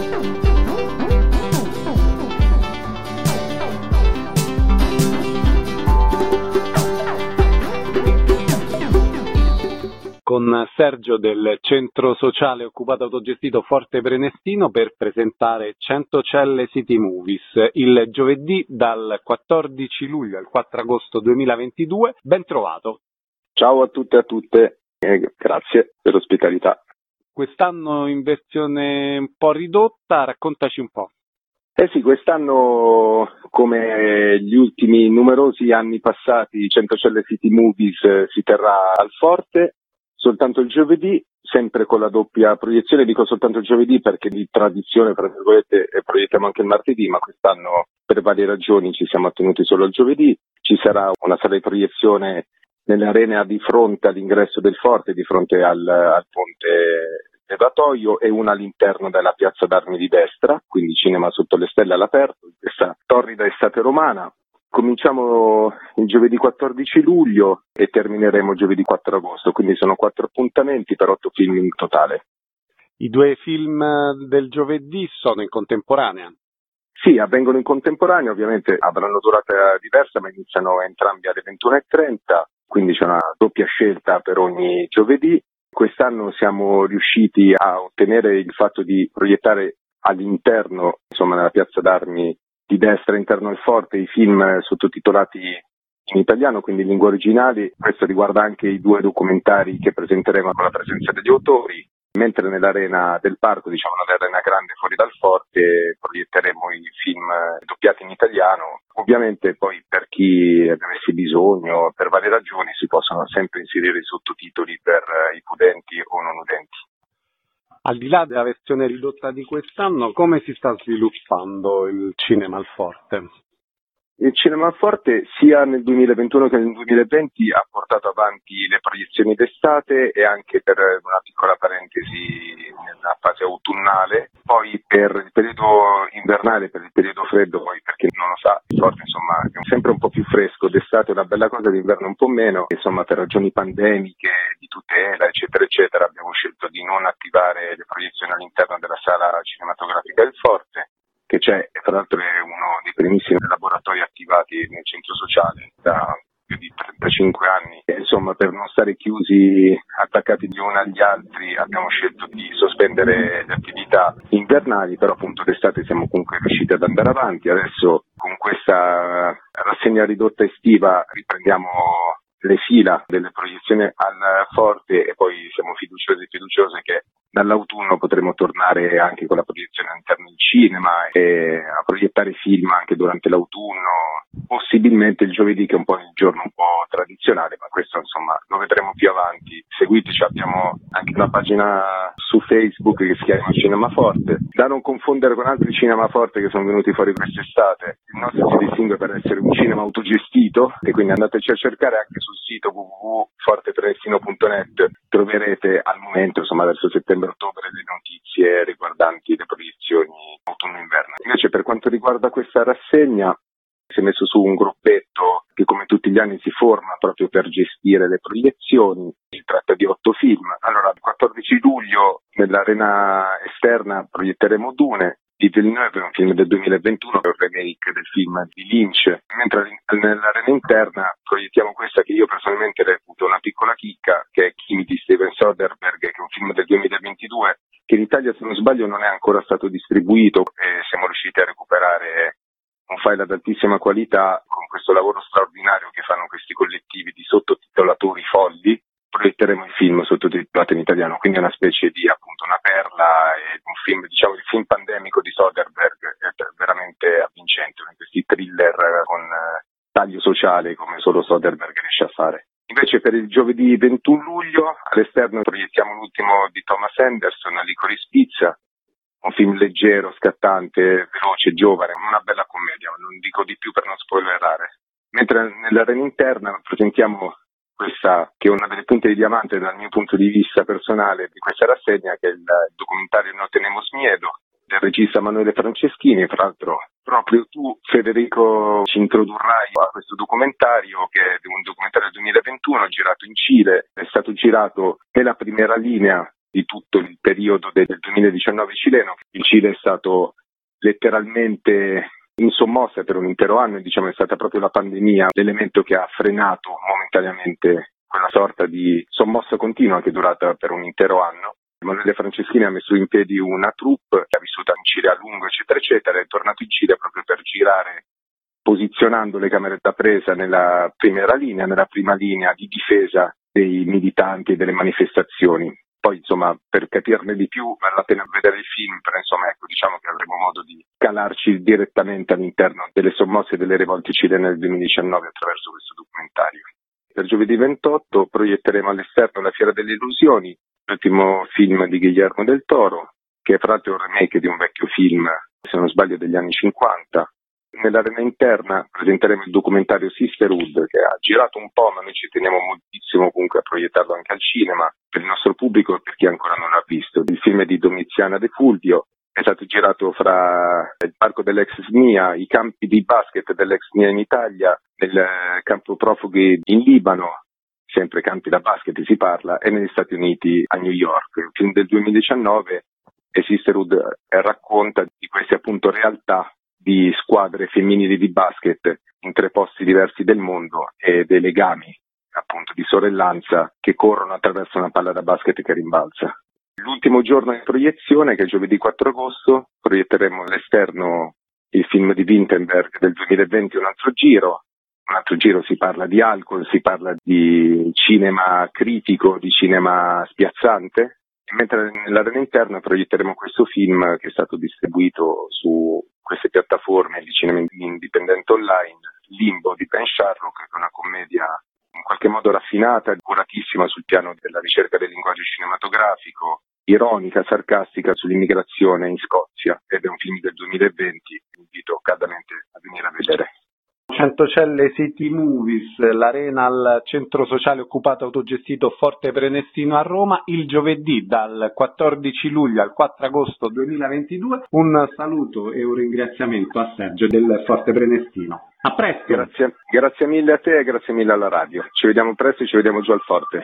Con Sergio del Centro Sociale Occupato Autogestito Forte Prenestino per presentare Centocelle City Movies il giovedì dal quattordici luglio al quattro agosto duemilaventidue. Ben trovato. Ciao a tutte e a tutte e grazie per l'ospitalità. Quest'anno in versione un po' ridotta, raccontaci un po'. Eh sì, quest'anno, come gli ultimi numerosi anni passati, Centocelle City Movies si terrà al Forte. Soltanto il giovedì, sempre con la doppia proiezione. Dico soltanto il giovedì perché di tradizione, tra virgolette, proiettiamo anche il martedì, ma quest'anno per varie ragioni ci siamo attenuti solo al giovedì. Ci sarà una sala di proiezione nell'arena di fronte all'ingresso del Forte, di fronte al, al ponte Levatoio, e una all'interno della piazza d'Armi di destra, quindi cinema sotto le stelle all'aperto, in questa torrida estate romana. Cominciamo il giovedì quattordici luglio e termineremo giovedì quattro agosto, quindi sono quattro appuntamenti per otto film in totale. I due film del giovedì sono in contemporanea? Sì, avvengono in contemporanea, ovviamente avranno durata diversa, ma iniziano entrambi alle ventuno e trenta, quindi c'è una doppia scelta per ogni giovedì. Quest'anno siamo riusciti a ottenere il fatto di proiettare all'interno, insomma nella piazza d'armi di destra interno al forte, i film sottotitolati in italiano, quindi in lingua originale. Questo riguarda anche i due documentari che presenteremo con la presenza degli autori, mentre nell'arena del parco, diciamo nell'arena grande fuori dal forte, proietteremo i film doppiati in italiano. Ovviamente poi per chi avesse bisogno, per varie ragioni, si possono sempre inserire i sottotitoli per i udenti o non udenti. Al di là della versione ridotta di quest'anno, come si sta sviluppando il cinema al forte? Il cinema al forte sia nel duemilaventuno che nel duemilaventi ha portato avanti le proiezioni d'estate e anche, per una piccola parentesi, nella fase autunnale. Poi per il periodo invernale, per il periodo freddo, poi per chi non lo sa, il forte insomma è sempre un po' più fresco, d'estate è una bella cosa, d'inverno un po' meno. Insomma, per ragioni pandemiche, di tutela eccetera eccetera, abbiamo scelto di non attivare le proiezioni all'interno della sala cinematografica del forte, che c'è, e tra l'altro è uno dei primissimi laboratori attivati nel centro sociale da più di trentacinque anni. E, insomma, per non stare chiusi, attaccati gli uni agli altri, abbiamo scelto di sospendere le attività invernali, però appunto d'estate siamo comunque riusciti ad andare avanti. Adesso con questa rassegna ridotta estiva riprendiamo le fila delle proiezioni al forte e poi siamo fiduciosi e fiduciose che dall'autunno potremo tornare anche con la proiezione all'interno del cinema e a proiettare film anche durante l'autunno, possibilmente il giovedì, che è un po' il giorno un po' tradizionale, ma questo insomma lo vedremo più avanti. Seguiteci, abbiamo anche una pagina su Facebook che si chiama Cinema Forte, da non confondere con altri Cinema Forte che sono venuti fuori quest'estate. Il nostro si distingue per essere un cinema autogestito e quindi andateci a cercare anche sul sito w w w punto forte trentino punto net. Troverete al momento, insomma verso settembre-ottobre, le notizie riguardanti le proiezioni autunno-inverno. Invece per quanto riguarda questa rassegna, si è messo su un gruppetto che come tutti gli anni si forma proprio per gestire le proiezioni. Si tratta di otto film. Allora, il quattordici luglio nell'arena esterna proietteremo Dune di Villeneuve, un film del duemilaventuno, che è un remake del film di Lynch, mentre nell'arena interna proiettiamo questa che io personalmente reputo una piccola chicca, che è Kimi di Steven Soderbergh, che è un film del duemilaventidue, che in Italia, se non sbaglio, non è ancora stato distribuito e siamo riusciti a recuperare un file ad altissima qualità con questo lavoro straordinario che fanno questi collettivi di sottotitolatori folli. Proietteremo il film sottotitolato in italiano, quindi è una specie di appunto una perla, e un film, diciamo il film pandemico di Soderbergh è veramente avvincente, uno di questi thriller con eh, taglio sociale come solo Soderbergh riesce a fare. Invece per il giovedì ventuno luglio all'esterno proiettiamo l'ultimo di Thomas Anderson, Licorice Pizza, un film leggero, scattante, veloce, giovane, una bella commedia, non dico di più per non spoilerare. Mentre nell'arena interna presentiamo questa, che è una delle punte di diamante dal mio punto di vista personale di questa rassegna, che è il documentario No Tenemos Miedo, del regista Emanuele Franceschini. Tra l'altro proprio tu, Federico, ci introdurrai a questo documentario, che è un documentario del duemilaventuno girato in Cile, è stato girato nella primera linea di tutto il periodo del duemiladiciannove cileno. Il Cile è stato letteralmente in sommossa per un intero anno e diciamo è stata proprio la pandemia l'elemento che ha frenato momentaneamente quella sorta di sommossa continua che è durata per un intero anno. Emanuele Franceschini ha messo in piedi una troupe che ha vissuto in Cile a lungo eccetera eccetera, è tornato in Cile proprio per girare posizionando le camere da presa nella primera linea, nella prima linea di difesa dei militanti e delle manifestazioni. Poi insomma per capirne di più vale la pena vedere il film, però insomma ecco diciamo che avremo modo di calarci direttamente all'interno delle sommosse e delle rivolte cilene del duemiladiciannove attraverso questo documentario. Per giovedì ventotto proietteremo all'esterno La Fiera delle Illusioni, l'ultimo film di Guillermo del Toro, che fra l'altro è un remake di un vecchio film, se non sbaglio degli anni cinquanta. Nell'arena interna presenteremo il documentario Sisterhood, che ha girato un po', ma noi ci teniamo moltissimo comunque a proiettarlo anche al cinema per il nostro pubblico e per chi ancora non l'ha visto. Il film è di Domiziana De Fulvio, è stato girato fra il parco dell'ex S N I A, i campi di basket dell'ex S N I A in Italia, nel campo profughi in Libano, sempre campi da basket si parla, e negli Stati Uniti a New York. Il film del duemiladiciannove e Sisterhood racconta di queste appunto realtà di squadre femminili di basket in tre posti diversi del mondo e dei legami appunto di sorellanza che corrono attraverso una palla da basket che rimbalza. L'ultimo giorno di proiezione, che è giovedì quattro agosto, proietteremo all'esterno il film di Vinterberg del duemilaventi, Un altro giro. Un altro giro si parla di alcol, si parla di cinema critico, di cinema spiazzante. Mentre nell'arena interna proietteremo questo film che è stato distribuito su queste piattaforme di cinema indipendente online, Limbo di Ben Sharrock, che è una commedia in qualche modo raffinata, curatissima sul piano della ricerca del linguaggio cinematografico, ironica, sarcastica sull'immigrazione in Scozia, ed è un film del duemilaventi, invito caldamente a venire a vedere. Centocelle City Movies, l'arena al centro sociale occupato autogestito Forte Prenestino a Roma, il giovedì dal quattordici luglio al quattro agosto duemilaventidue. Un saluto e un ringraziamento a Sergio del Forte Prenestino. A presto. Grazie, grazie mille a te e grazie mille alla radio. Ci vediamo presto e ci vediamo giù al Forte.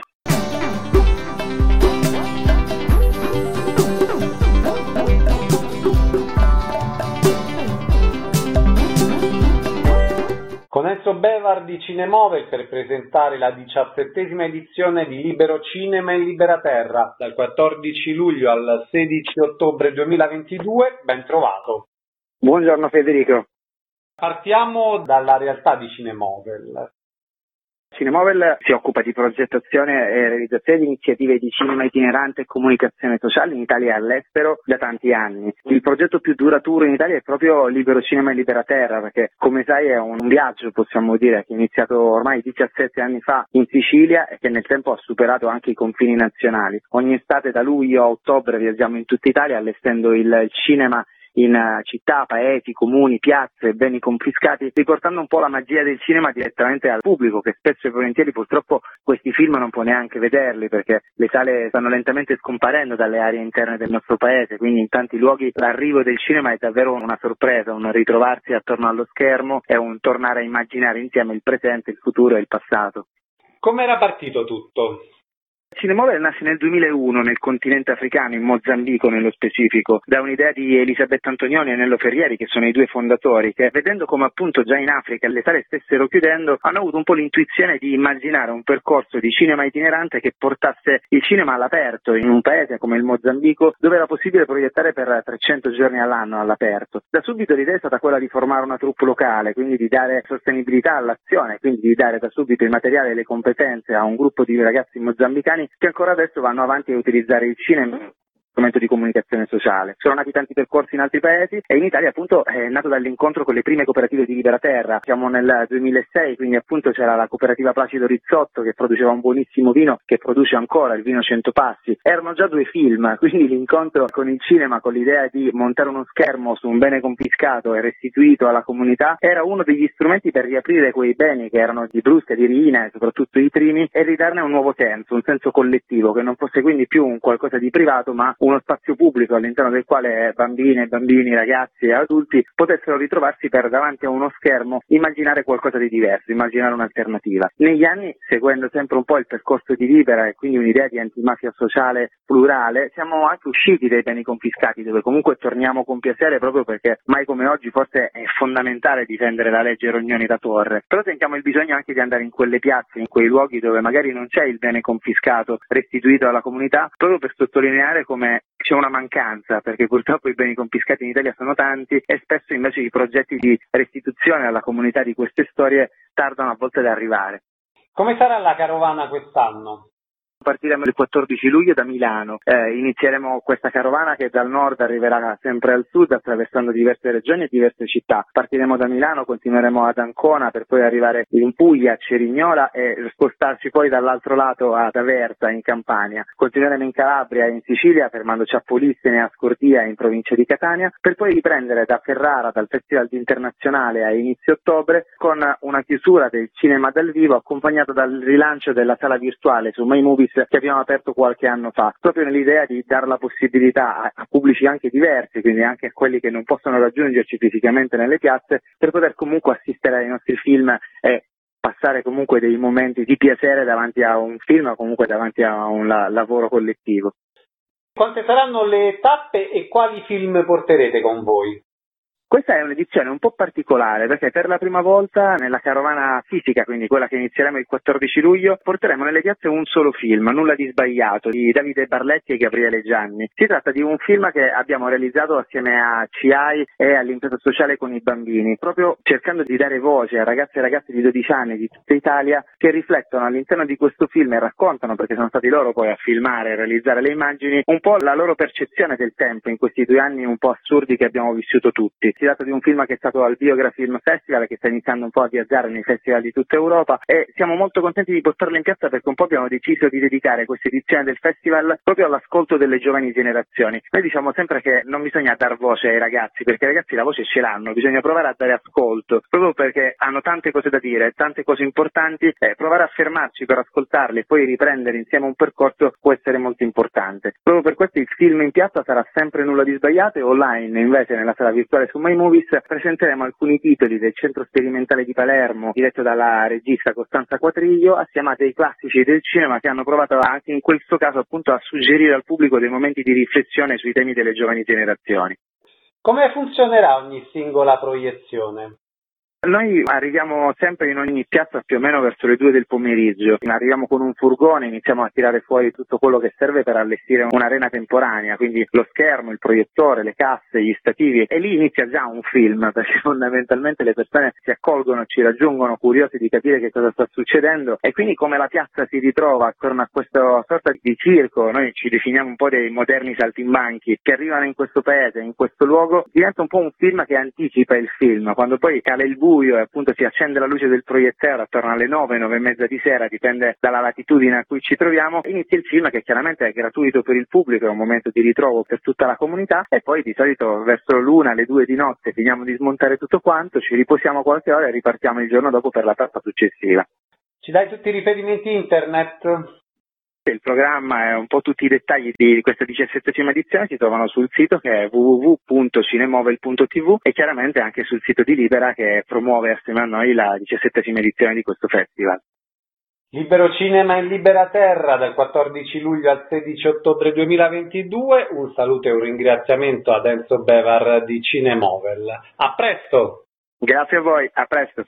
Con Enzo Bevar di Cinemovel per presentare la diciassettesima edizione di Libero Cinema e Libera Terra, dal quattordici luglio al sedici ottobre duemilaventidue. Ben trovato. Buongiorno Federico. Partiamo dalla realtà di Cinemovel. Cinemovel si occupa di progettazione e realizzazione di iniziative di cinema itinerante e comunicazione sociale in Italia e all'estero da tanti anni. Il progetto più duraturo in Italia è proprio Libero Cinema e Libera Terra, perché come sai è un viaggio, possiamo dire, che è iniziato ormai diciassette anni fa in Sicilia e che nel tempo ha superato anche i confini nazionali. Ogni estate da luglio a ottobre viaggiamo in tutta Italia allestendo il cinema in città, paesi, comuni, piazze, beni confiscati, riportando un po' la magia del cinema direttamente al pubblico, che spesso e volentieri purtroppo questi film non può neanche vederli, perché le sale stanno lentamente scomparendo dalle aree interne del nostro paese, quindi in tanti luoghi l'arrivo del cinema è davvero una sorpresa, un ritrovarsi attorno allo schermo e un tornare a immaginare insieme il presente, il futuro e il passato. Come era partito tutto? Cinemovel nasce nel duemilauno nel continente africano, in Mozambico nello specifico, da un'idea di Elisabetta Antonioni e Nello Ferrieri, che sono i due fondatori, che vedendo come appunto già in Africa le sale stessero chiudendo, hanno avuto un po' l'intuizione di immaginare un percorso di cinema itinerante che portasse il cinema all'aperto in un paese come il Mozambico, dove era possibile proiettare per trecento giorni all'anno all'aperto. Da subito l'idea è stata quella di formare una troupe locale, quindi di dare sostenibilità all'azione, quindi di dare da subito il materiale e le competenze a un gruppo di ragazzi mozambicani che ancora adesso vanno avanti a utilizzare il cinema strumento di comunicazione sociale. Sono nati tanti percorsi in altri paesi e in Italia appunto è nato dall'incontro con le prime cooperative di Libera Terra. Siamo nel duemilasei, quindi appunto c'era la cooperativa Placido Rizzotto che produceva un buonissimo vino, che produce ancora il vino Cento Passi. Erano già due film, quindi l'incontro con il cinema, con l'idea di montare uno schermo su un bene confiscato e restituito alla comunità, era uno degli strumenti per riaprire quei beni che erano di Brusca, di Riina, soprattutto i primi, e ridarne un nuovo senso, un senso collettivo, che non fosse quindi più un qualcosa di privato, ma uno spazio pubblico all'interno del quale bambine, bambini, ragazzi e adulti potessero ritrovarsi per davanti a uno schermo, immaginare qualcosa di diverso, immaginare un'alternativa. Negli anni, seguendo sempre un po' il percorso di Libera e quindi un'idea di antimafia sociale plurale, siamo anche usciti dai beni confiscati, dove comunque torniamo con piacere, proprio perché mai come oggi forse è fondamentale difendere la legge Rognoni da Torre. Però sentiamo il bisogno anche di andare in quelle piazze, in quei luoghi dove magari non c'è il bene confiscato restituito alla comunità, proprio per sottolineare come c'è una mancanza, perché purtroppo i beni confiscati in Italia sono tanti e spesso invece i progetti di restituzione alla comunità di queste storie tardano a volte ad arrivare. Come sarà la carovana quest'anno? Partiremo il quattordici luglio da Milano, eh, inizieremo questa carovana che dal nord arriverà sempre al sud attraversando diverse regioni e diverse città. Partiremo da Milano, continueremo ad Ancona per poi arrivare in Puglia, a Cerignola e spostarci poi dall'altro lato ad Aversa in Campania. Continueremo in Calabria e in Sicilia fermandoci a Polissene e a Scordia in provincia di Catania, per poi riprendere da Ferrara, dal Festival Internazionale a inizio ottobre, con una chiusura del cinema dal vivo accompagnata dal rilancio della sala virtuale su My Movies che abbiamo aperto qualche anno fa, proprio nell'idea di dare la possibilità a, a pubblici anche diversi, quindi anche a quelli che non possono raggiungerci fisicamente nelle piazze, per poter comunque assistere ai nostri film e passare comunque dei momenti di piacere davanti a un film o comunque davanti a un la, lavoro collettivo. Quante saranno le tappe e quali film porterete con voi? Questa è un'edizione un po' particolare perché per la prima volta nella carovana fisica, quindi quella che inizieremo il quattordici luglio, porteremo nelle piazze un solo film, Nulla di sbagliato, di Davide Barletti e Gabriele Gianni. Si tratta di un film che abbiamo realizzato assieme a C I e all'impresa sociale con i bambini, proprio cercando di dare voce a ragazzi e ragazze di dodici anni di tutta Italia che riflettono all'interno di questo film e raccontano, perché sono stati loro poi a filmare e realizzare le immagini, un po' la loro percezione del tempo in questi due anni un po' assurdi che abbiamo vissuto tutti. Si tratta di un film che è stato al Biogra Film Festival, che sta iniziando un po' a viaggiare nei festival di tutta Europa, e siamo molto contenti di portarlo in piazza perché un po' abbiamo deciso di dedicare questa edizione del festival proprio all'ascolto delle giovani generazioni. Noi diciamo sempre che non bisogna dar voce ai ragazzi, perché i ragazzi la voce ce l'hanno, bisogna provare a dare ascolto, proprio perché hanno tante cose da dire, tante cose importanti, e provare a fermarci per ascoltarle e poi riprendere insieme un percorso può essere molto importante. Proprio per questo il film in piazza sarà sempre Nulla di sbagliato, e online invece nella sala virtuale su My Movies presenteremo alcuni titoli del Centro Sperimentale di Palermo diretto dalla regista Costanza Quatriglio assieme a dei classici del cinema che hanno provato anche in questo caso appunto a suggerire al pubblico dei momenti di riflessione sui temi delle giovani generazioni. Come funzionerà ogni singola proiezione? Noi arriviamo sempre in ogni piazza più o meno verso le due del pomeriggio, arriviamo con un furgone, iniziamo a tirare fuori tutto quello che serve per allestire un'arena temporanea, quindi lo schermo, il proiettore, le casse, gli stativi, e lì inizia già un film, perché fondamentalmente le persone si accolgono, ci raggiungono curiosi di capire che cosa sta succedendo, e quindi come la piazza si ritrova attorno a questa sorta di circo, noi ci definiamo un po' dei moderni saltimbanchi che arrivano in questo paese, in questo luogo, diventa un po' un film che anticipa il film, quando poi cala il buio e appunto si accende la luce del proiettore attorno alle nove, nove e mezza di sera, dipende dalla latitudine a cui ci troviamo, inizia il film che chiaramente è gratuito per il pubblico, è un momento di ritrovo per tutta la comunità, e poi di solito verso l'una, le due di notte finiamo di smontare tutto quanto, ci riposiamo qualche ora e ripartiamo il giorno dopo per la tappa successiva. Ci dai tutti i riferimenti internet? Il programma e un po' tutti i dettagli di questa diciassettesima edizione si trovano sul sito che è w w w punto cinemovel punto t v e chiaramente anche sul sito di Libera che promuove assieme a noi la diciassettesima edizione di questo festival. Libero Cinema in Libera Terra dal quattordici luglio al sedici ottobre duemilaventidue. Un saluto e un ringraziamento ad Enzo Bevar di Cinemovel. A presto! Grazie a voi, a presto!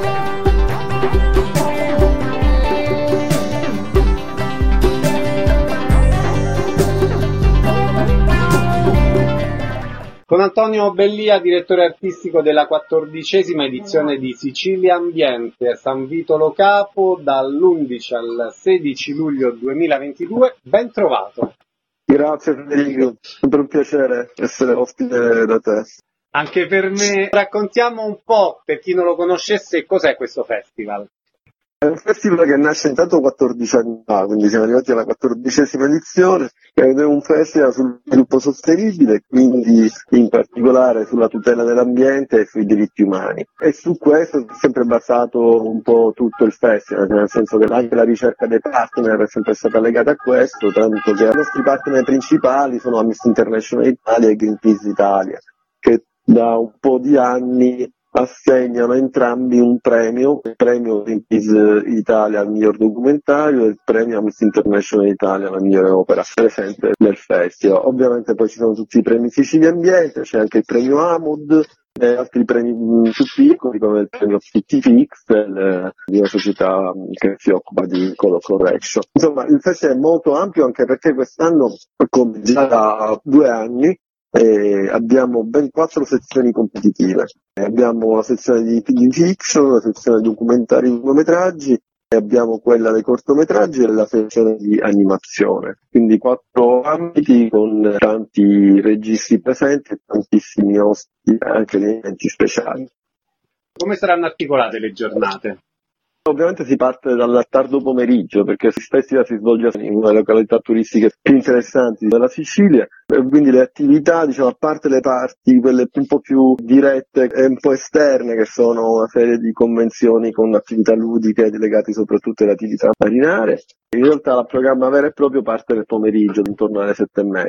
Con Antonio Bellia, direttore artistico della quattordicesima edizione di Sicilia Ambiente a San Vito Lo Capo dall'undici al sedici luglio duemilaventidue. Ben trovato. Grazie Federico, sempre un piacere essere ospite da te. Anche per me. Raccontiamo un po', per chi non lo conoscesse, cos'è questo festival. È un festival che nasce intanto quattordici anni fa, quindi siamo arrivati alla quattordicesima edizione, ed è un festival sul sviluppo sostenibile, quindi in particolare sulla tutela dell'ambiente e sui diritti umani. E su questo è sempre basato un po' tutto il festival, nel senso che anche la ricerca dei partner è sempre stata legata a questo, tanto che i nostri partner principali sono Amnesty International Italia e Greenpeace Italia, che da un po' di anni assegnano entrambi un premio, il premio Greenpeace Italia al miglior documentario e il premio Amnesty International Italia alla migliore opera presente nel festival. Ovviamente poi ci sono tutti i premi Sicilia Ambiente, c'è anche il premio Amud e altri premi più piccoli come il premio Fittifix eh, di una società che si occupa di color correction. Insomma, il festival è molto ampio anche perché quest'anno, come già da due anni, E abbiamo ben quattro sezioni competitive. Abbiamo la sezione di, di fiction, la sezione di documentari e lungometraggi, e abbiamo quella dei cortometraggi e la sezione di animazione. Quindi quattro ambiti con tanti registi presenti e tantissimi ospiti, anche degli eventi speciali. Come saranno articolate le giornate? Ovviamente si parte dal tardo pomeriggio perché il festival si svolge in una delle località turistiche più interessanti della Sicilia e quindi le attività, diciamo, a parte le parti, quelle un po' più dirette e un po' esterne, che sono una serie di convenzioni con attività ludiche legate soprattutto alle attività marinare, in realtà il programma vero e proprio parte nel pomeriggio, intorno alle sette e mezza.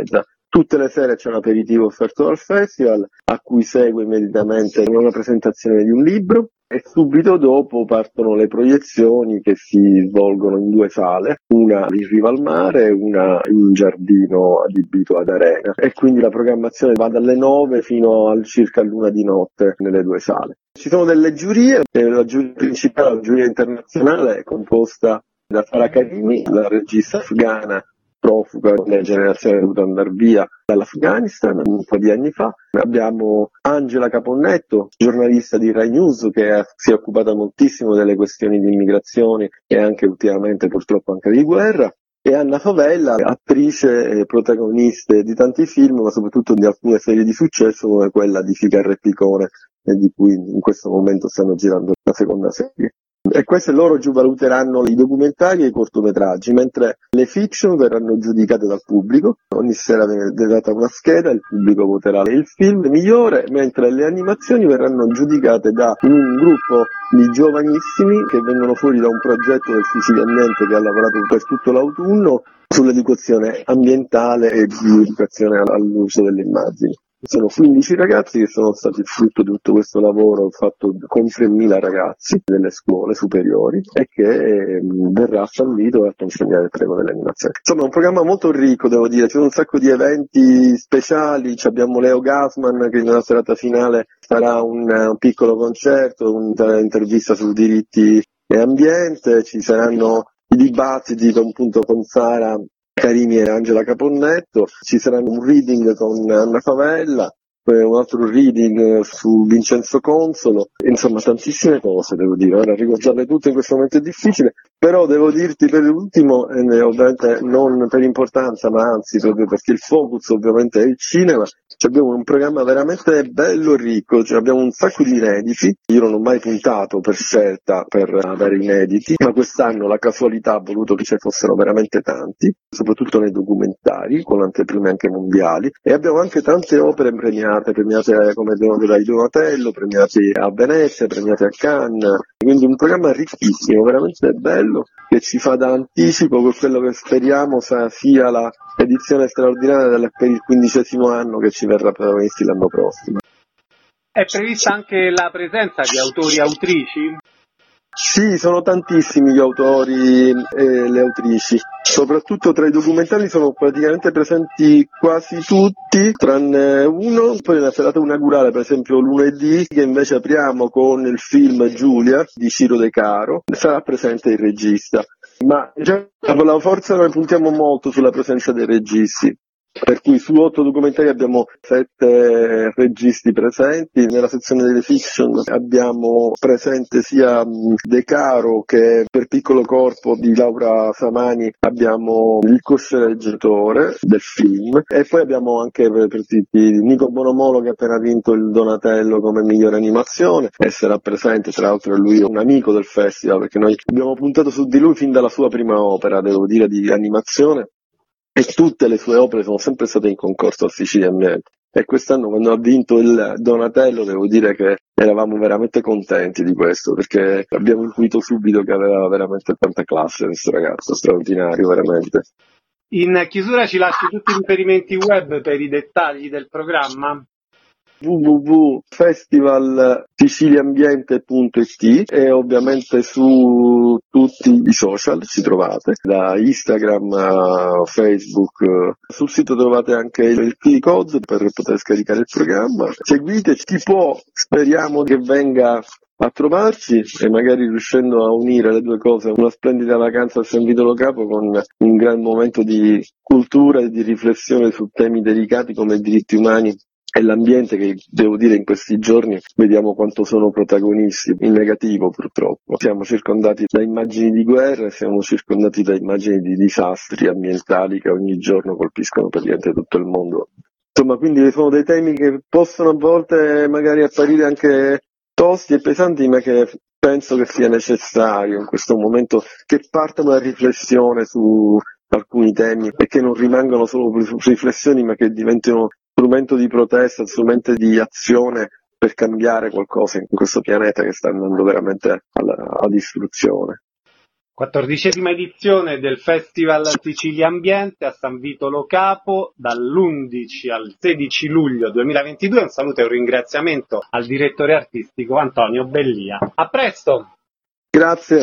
Tutte le sere c'è un aperitivo offerto dal festival, a cui segue immediatamente una presentazione di un libro e subito dopo partono le proiezioni che si svolgono in due sale, una in riva al mare e una in un giardino adibito ad arena. E quindi la programmazione va dalle nove fino al circa l'una di notte nelle due sale. Ci sono delle giurie, la giuria principale, la giuria internazionale, è composta da Farah Karimi, la regista afghana profuga della generazione dovuta andare via dall'Afghanistan un po' di anni fa. Abbiamo Angela Caponnetto, giornalista di Rai News, che si è occupata moltissimo delle questioni di immigrazione e anche ultimamente purtroppo anche di guerra. E Anna Favella, attrice e protagonista di tanti film, ma soprattutto di alcune serie di successo come quella di Ficarra e Picone, di cui in questo momento stanno girando la seconda serie. E queste loro giù valuteranno i documentari e i cortometraggi, mentre le fiction verranno giudicate dal pubblico. Ogni sera viene data una scheda, il pubblico voterà il film migliore, mentre le animazioni verranno giudicate da un gruppo di giovanissimi che vengono fuori da un progetto del Sicilia Ambiente che ha lavorato per tutto l'autunno sull'educazione ambientale e di educazione all'uso delle immagini. Sono quindici ragazzi che sono stati frutto di tutto questo lavoro fatto con tremila ragazzi delle scuole superiori e che eh, verrà fallito a consegnare il premio dell'animazione. Insomma, è un programma molto ricco, devo dire, ci sono un sacco di eventi speciali, abbiamo Leo Gassman che nella serata finale farà un, un piccolo concerto, un'intervista su diritti e ambiente, ci saranno i dibattiti appunto con Sara Karimi e Angela Caponnetto, ci sarà un reading con Anna Favella, un altro reading su Vincenzo Consolo, insomma tantissime cose devo dire, ora ricordarle tutte in questo momento è difficile, però devo dirti per l'ultimo, eh, ovviamente non per importanza ma anzi proprio perché il focus ovviamente è il cinema, abbiamo un programma veramente bello e ricco, cioè abbiamo un sacco di inediti, io non ho mai puntato per scelta per avere inediti, ma quest'anno la casualità ha voluto che ce ne fossero veramente tanti, soprattutto nei documentari, con anteprime anche mondiali, e abbiamo anche tante opere premiate, premiate come dai Donatello, premiate a Venezia, premiate a Cannes, quindi un programma ricchissimo, veramente bello, che ci fa da anticipo per quello che speriamo sia la edizione straordinaria per il quindicesimo anno che ci verrà protagonisti l'anno prossimo. È prevista anche la presenza di autori e autrici? Sì, sono tantissimi gli autori e le autrici, soprattutto tra i documentari sono praticamente presenti quasi tutti, tranne uno. Poi nella serata inaugurale, per esempio lunedì, che invece apriamo con il film Giulia di Ciro De Caro, sarà presente il regista. Ma già con la forza noi puntiamo molto sulla presenza dei registi, per cui su otto documentari abbiamo sette registi presenti. Nella sezione delle fiction abbiamo presente sia De Caro che per Piccolo Corpo di Laura Samani abbiamo il co-sceneggiatore del film, e poi abbiamo anche per, per Nico Bonomolo che ha appena vinto il Donatello come migliore animazione e sarà presente, tra l'altro lui è un amico del festival perché noi abbiamo puntato su di lui fin dalla sua prima opera, devo dire, di animazione. E tutte le sue opere sono sempre state in concorso al Sicilia Ambiente. E quest'anno quando ha vinto il Donatello devo dire che eravamo veramente contenti di questo, perché abbiamo intuito subito che aveva veramente tanta classe questo ragazzo, straordinario veramente. In chiusura ci lasci tutti i riferimenti web per i dettagli del programma? w w w punto festival siciliambiente punto i t e ovviamente su tutti i social ci trovate, da Instagram a Facebook. Sul sito trovate anche il Q R code per poter scaricare il programma. Seguiteci, chi può, speriamo che venga a trovarci e magari riuscendo a unire le due cose, una splendida vacanza al San Vito Lo Capo con un gran momento di cultura e di riflessione su temi delicati come i diritti umani e l'ambiente, che devo dire in questi giorni vediamo quanto sono protagonisti, in negativo purtroppo. Siamo circondati da immagini di guerra, siamo circondati da immagini di disastri ambientali che ogni giorno colpiscono praticamente tutto il mondo. Insomma, quindi sono dei temi che possono a volte magari apparire anche tosti e pesanti, ma che penso che sia necessario in questo momento che parta una riflessione su alcuni temi e che non rimangano solo riflessioni, ma che diventino strumento di protesta, strumento di azione per cambiare qualcosa in questo pianeta che sta andando veramente alla, alla distruzione. Quattordicesima edizione del Festival Sicilia Ambiente a San Vito Lo Capo dall'undici al sedici luglio duemilaventidue. Un saluto e un ringraziamento al direttore artistico Antonio Bellia. A presto! Grazie.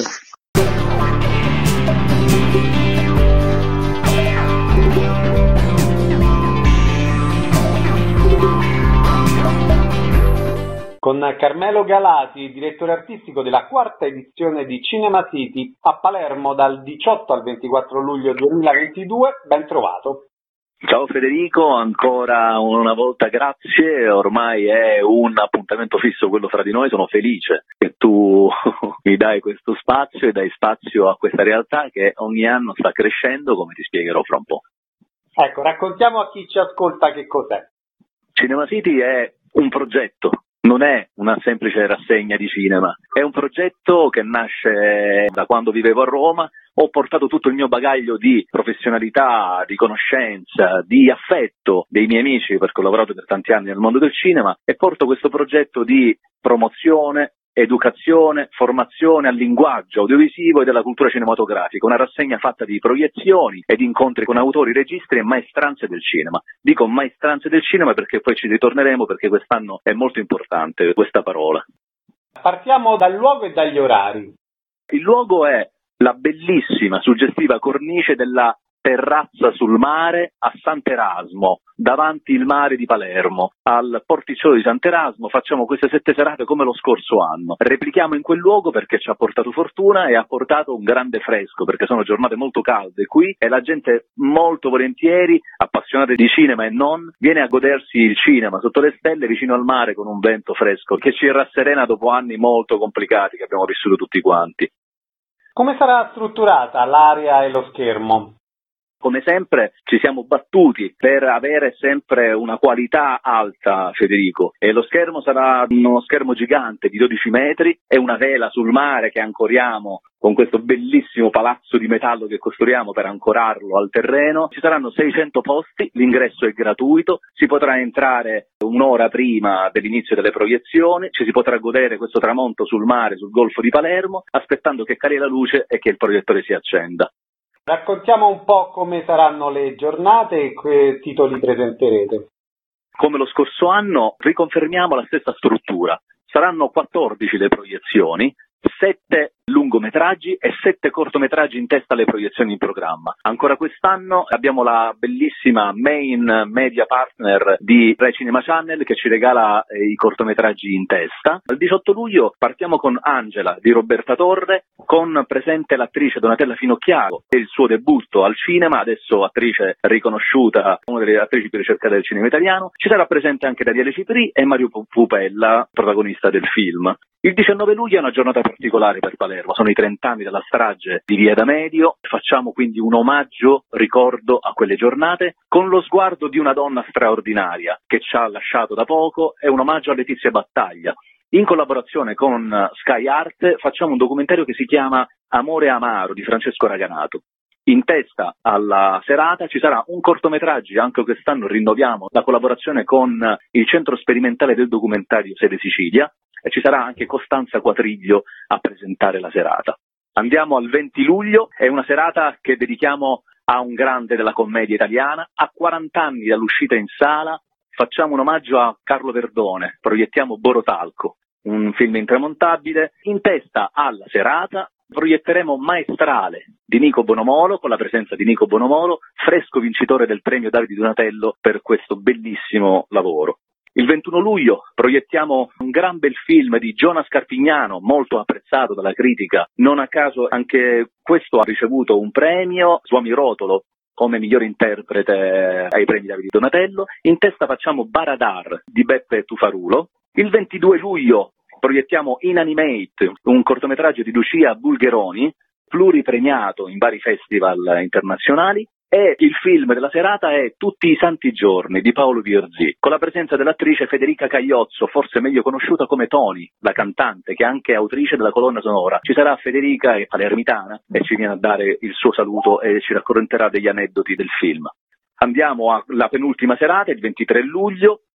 Con Carmelo Galati, direttore artistico della quarta edizione di Cinema City a Palermo dal diciotto al ventiquattro luglio duemilaventidue. Ben trovato. Ciao Federico, ancora una volta grazie, ormai è un appuntamento fisso quello fra di noi, sono felice che tu mi dai questo spazio e dai spazio a questa realtà che ogni anno sta crescendo, come ti spiegherò fra un po'. Ecco, raccontiamo a chi ci ascolta che cos'è. Cinema City è un progetto. Non è una semplice rassegna di cinema, è un progetto che nasce da quando vivevo a Roma. Ho portato tutto il mio bagaglio di professionalità, di conoscenza, di affetto dei miei amici, perché ho lavorato per tanti anni nel mondo del cinema, e porto questo progetto di promozione, educazione, formazione al linguaggio audiovisivo e della cultura cinematografica, una rassegna fatta di proiezioni ed incontri con autori, registi e maestranze del cinema. Dico maestranze del cinema perché poi ci ritorneremo, perché quest'anno è molto importante questa parola. Partiamo dal luogo e dagli orari. Il luogo è la bellissima, suggestiva cornice della terrazza sul mare a Sant'Erasmo, davanti il mare di Palermo, al porticciolo di Sant'Erasmo. Facciamo queste sette serate come lo scorso anno. Replichiamo in quel luogo perché ci ha portato fortuna e ha portato un grande fresco, perché sono giornate molto calde qui e la gente molto volentieri, appassionata di cinema e non, viene a godersi il cinema sotto le stelle vicino al mare con un vento fresco che ci rasserena dopo anni molto complicati che abbiamo vissuto tutti quanti. Come sarà strutturata l'area e lo schermo? Come sempre ci siamo battuti per avere sempre una qualità alta, Federico, e lo schermo sarà uno schermo gigante di dodici metri e una vela sul mare che ancoriamo con questo bellissimo palazzo di metallo che costruiamo per ancorarlo al terreno. Ci saranno seicento posti, l'ingresso è gratuito, si potrà entrare un'ora prima dell'inizio delle proiezioni, ci si potrà godere questo tramonto sul mare, sul golfo di Palermo, aspettando che cali la luce e che il proiettore si accenda. Raccontiamo un po' come saranno le giornate e che titoli presenterete. Come lo scorso anno riconfermiamo la stessa struttura. Saranno quattordici le proiezioni, sette lungometraggi e sette cortometraggi in testa alle proiezioni in programma. Ancora quest'anno abbiamo la bellissima main media partner di Rai Cinema Channel che ci regala eh, i cortometraggi in testa. Il diciotto luglio partiamo con Angela di Roberta Torre, con presente l'attrice Donatella Finocchiaro e il suo debutto al cinema, adesso attrice riconosciuta, una delle attrici più ricercate del cinema italiano. Ci sarà presente anche Daniele Cipri e Mario Pupella, protagonista del film. Il diciannove luglio è una giornata particolare per Palermo, sono i trenta anni dalla strage di Via D'Amelio, facciamo quindi un omaggio, ricordo a quelle giornate, con lo sguardo di una donna straordinaria che ci ha lasciato da poco, è un omaggio a Letizia Battaglia. In collaborazione con Sky Art facciamo un documentario che si chiama Amore Amaro di Francesco Raganato. In testa alla serata ci sarà un cortometraggio, anche quest'anno rinnoviamo la collaborazione con il Centro Sperimentale del Documentario Sede Sicilia, e ci sarà anche Costanza Quatriglio a presentare la serata. Andiamo al venti luglio, è una serata che dedichiamo a un grande della commedia italiana. A quaranta anni dall'uscita in sala facciamo un omaggio a Carlo Verdone, proiettiamo Borotalco, un film intramontabile. In testa alla serata proietteremo Maestrale di Nico Bonomolo, con la presenza di Nico Bonomolo, fresco vincitore del premio Davide Donatello per questo bellissimo lavoro. Il ventuno luglio proiettiamo un gran bel film di Giona Scarpignano, molto apprezzato dalla critica. Non a caso anche questo ha ricevuto un premio, Suami Rotolo, come miglior interprete ai premi Davide Donatello. In testa facciamo Baradar di Beppe Tufarulo. Il ventidue luglio proiettiamo Inanimate, un cortometraggio di Lucia Bulgheroni, pluripremiato in vari festival internazionali. E il film della serata è Tutti i santi giorni di Paolo Virzì, con la presenza dell'attrice Federica Cagliozzo, forse meglio conosciuta come Toni, la cantante, che è anche autrice della colonna sonora. Ci sarà Federica, è palermitana, e ci viene a dare il suo saluto e ci racconterà degli aneddoti del film. Andiamo alla penultima serata, il ventitré luglio,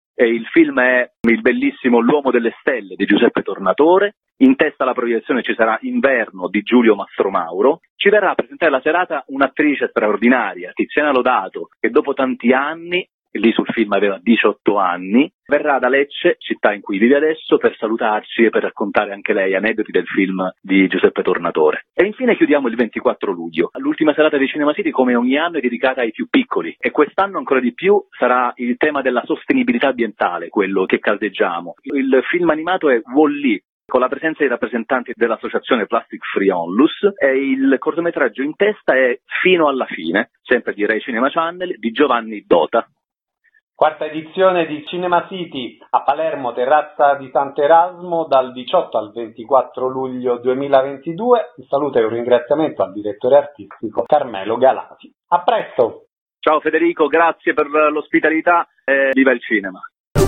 E il film è il bellissimo L'uomo delle stelle di Giuseppe Tornatore. In testa alla proiezione ci sarà Inverno di Giulio Mastromauro. Ci verrà a presentare la serata un'attrice straordinaria, Tiziana Lodato, che dopo tanti anni, lì sul film aveva diciotto anni, verrà da Lecce, città in cui vive adesso, per salutarci e per raccontare anche lei aneddoti del film di Giuseppe Tornatore. E infine chiudiamo il ventiquattro luglio. L'ultima serata di Cinema City, come ogni anno, è dedicata ai più piccoli, e quest'anno ancora di più sarà il tema della sostenibilità ambientale quello che caldeggiamo. Il film animato è Wall-E, con la presenza dei rappresentanti dell'associazione Plastic Free Onlus, e il cortometraggio in testa è Fino alla fine, sempre di Rai Cinema Channel, di Giovanni Dota. Quarta edizione di Cinema City a Palermo, terrazza di Sant'Erasmo, dal diciotto al ventiquattro luglio duemilaventidue. Un saluto e un ringraziamento al direttore artistico Carmelo Galati. A presto! Ciao Federico, grazie per l'ospitalità e viva il cinema!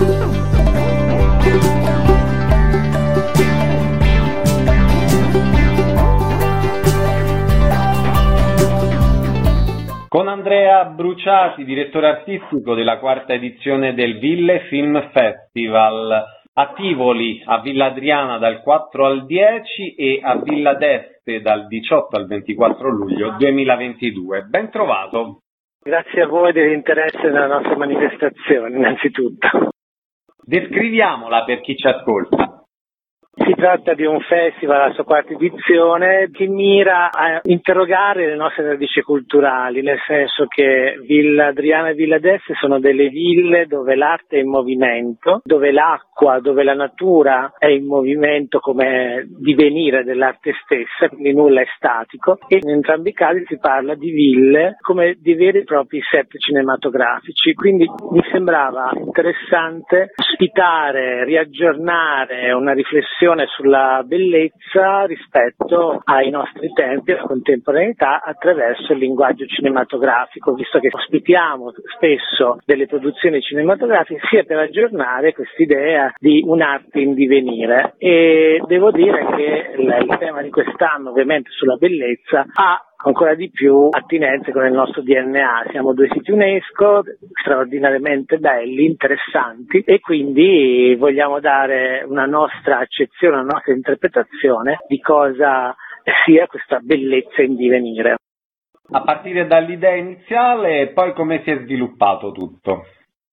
Con Andrea Bruciati, direttore artistico della quarta edizione del Ville Film Festival, a Tivoli, a Villa Adriana dal quattro al dieci e a Villa d'Este dal diciotto al ventiquattro luglio duemilaventidue. Ben trovato! Grazie a voi dell'interesse nella nostra manifestazione, innanzitutto. Descriviamola per chi ci ascolta. Si tratta di un festival, la sua quarta edizione, che mira a interrogare le nostre radici culturali, nel senso che Villa Adriana e Villa d'Este sono delle ville dove l'arte è in movimento, dove l'acqua, dove la natura è in movimento come divenire dell'arte stessa, quindi nulla è statico, e in entrambi i casi si parla di ville come di veri e propri set cinematografici, quindi mi sembrava interessante ospitare, riaggiornare una riflessione sulla bellezza rispetto ai nostri tempi e alla contemporaneità attraverso il linguaggio cinematografico, visto che ospitiamo spesso delle produzioni cinematografiche, sia per aggiornare quest'idea di un'arte in divenire. E devo dire che il tema di quest'anno, ovviamente sulla bellezza, ha ancora di più attinenze con il nostro D N A. Siamo due siti UNESCO straordinariamente belli, interessanti, e quindi vogliamo dare una nostra accezione, una nostra interpretazione di cosa sia questa bellezza in divenire. A partire dall'idea iniziale, poi come si è sviluppato tutto?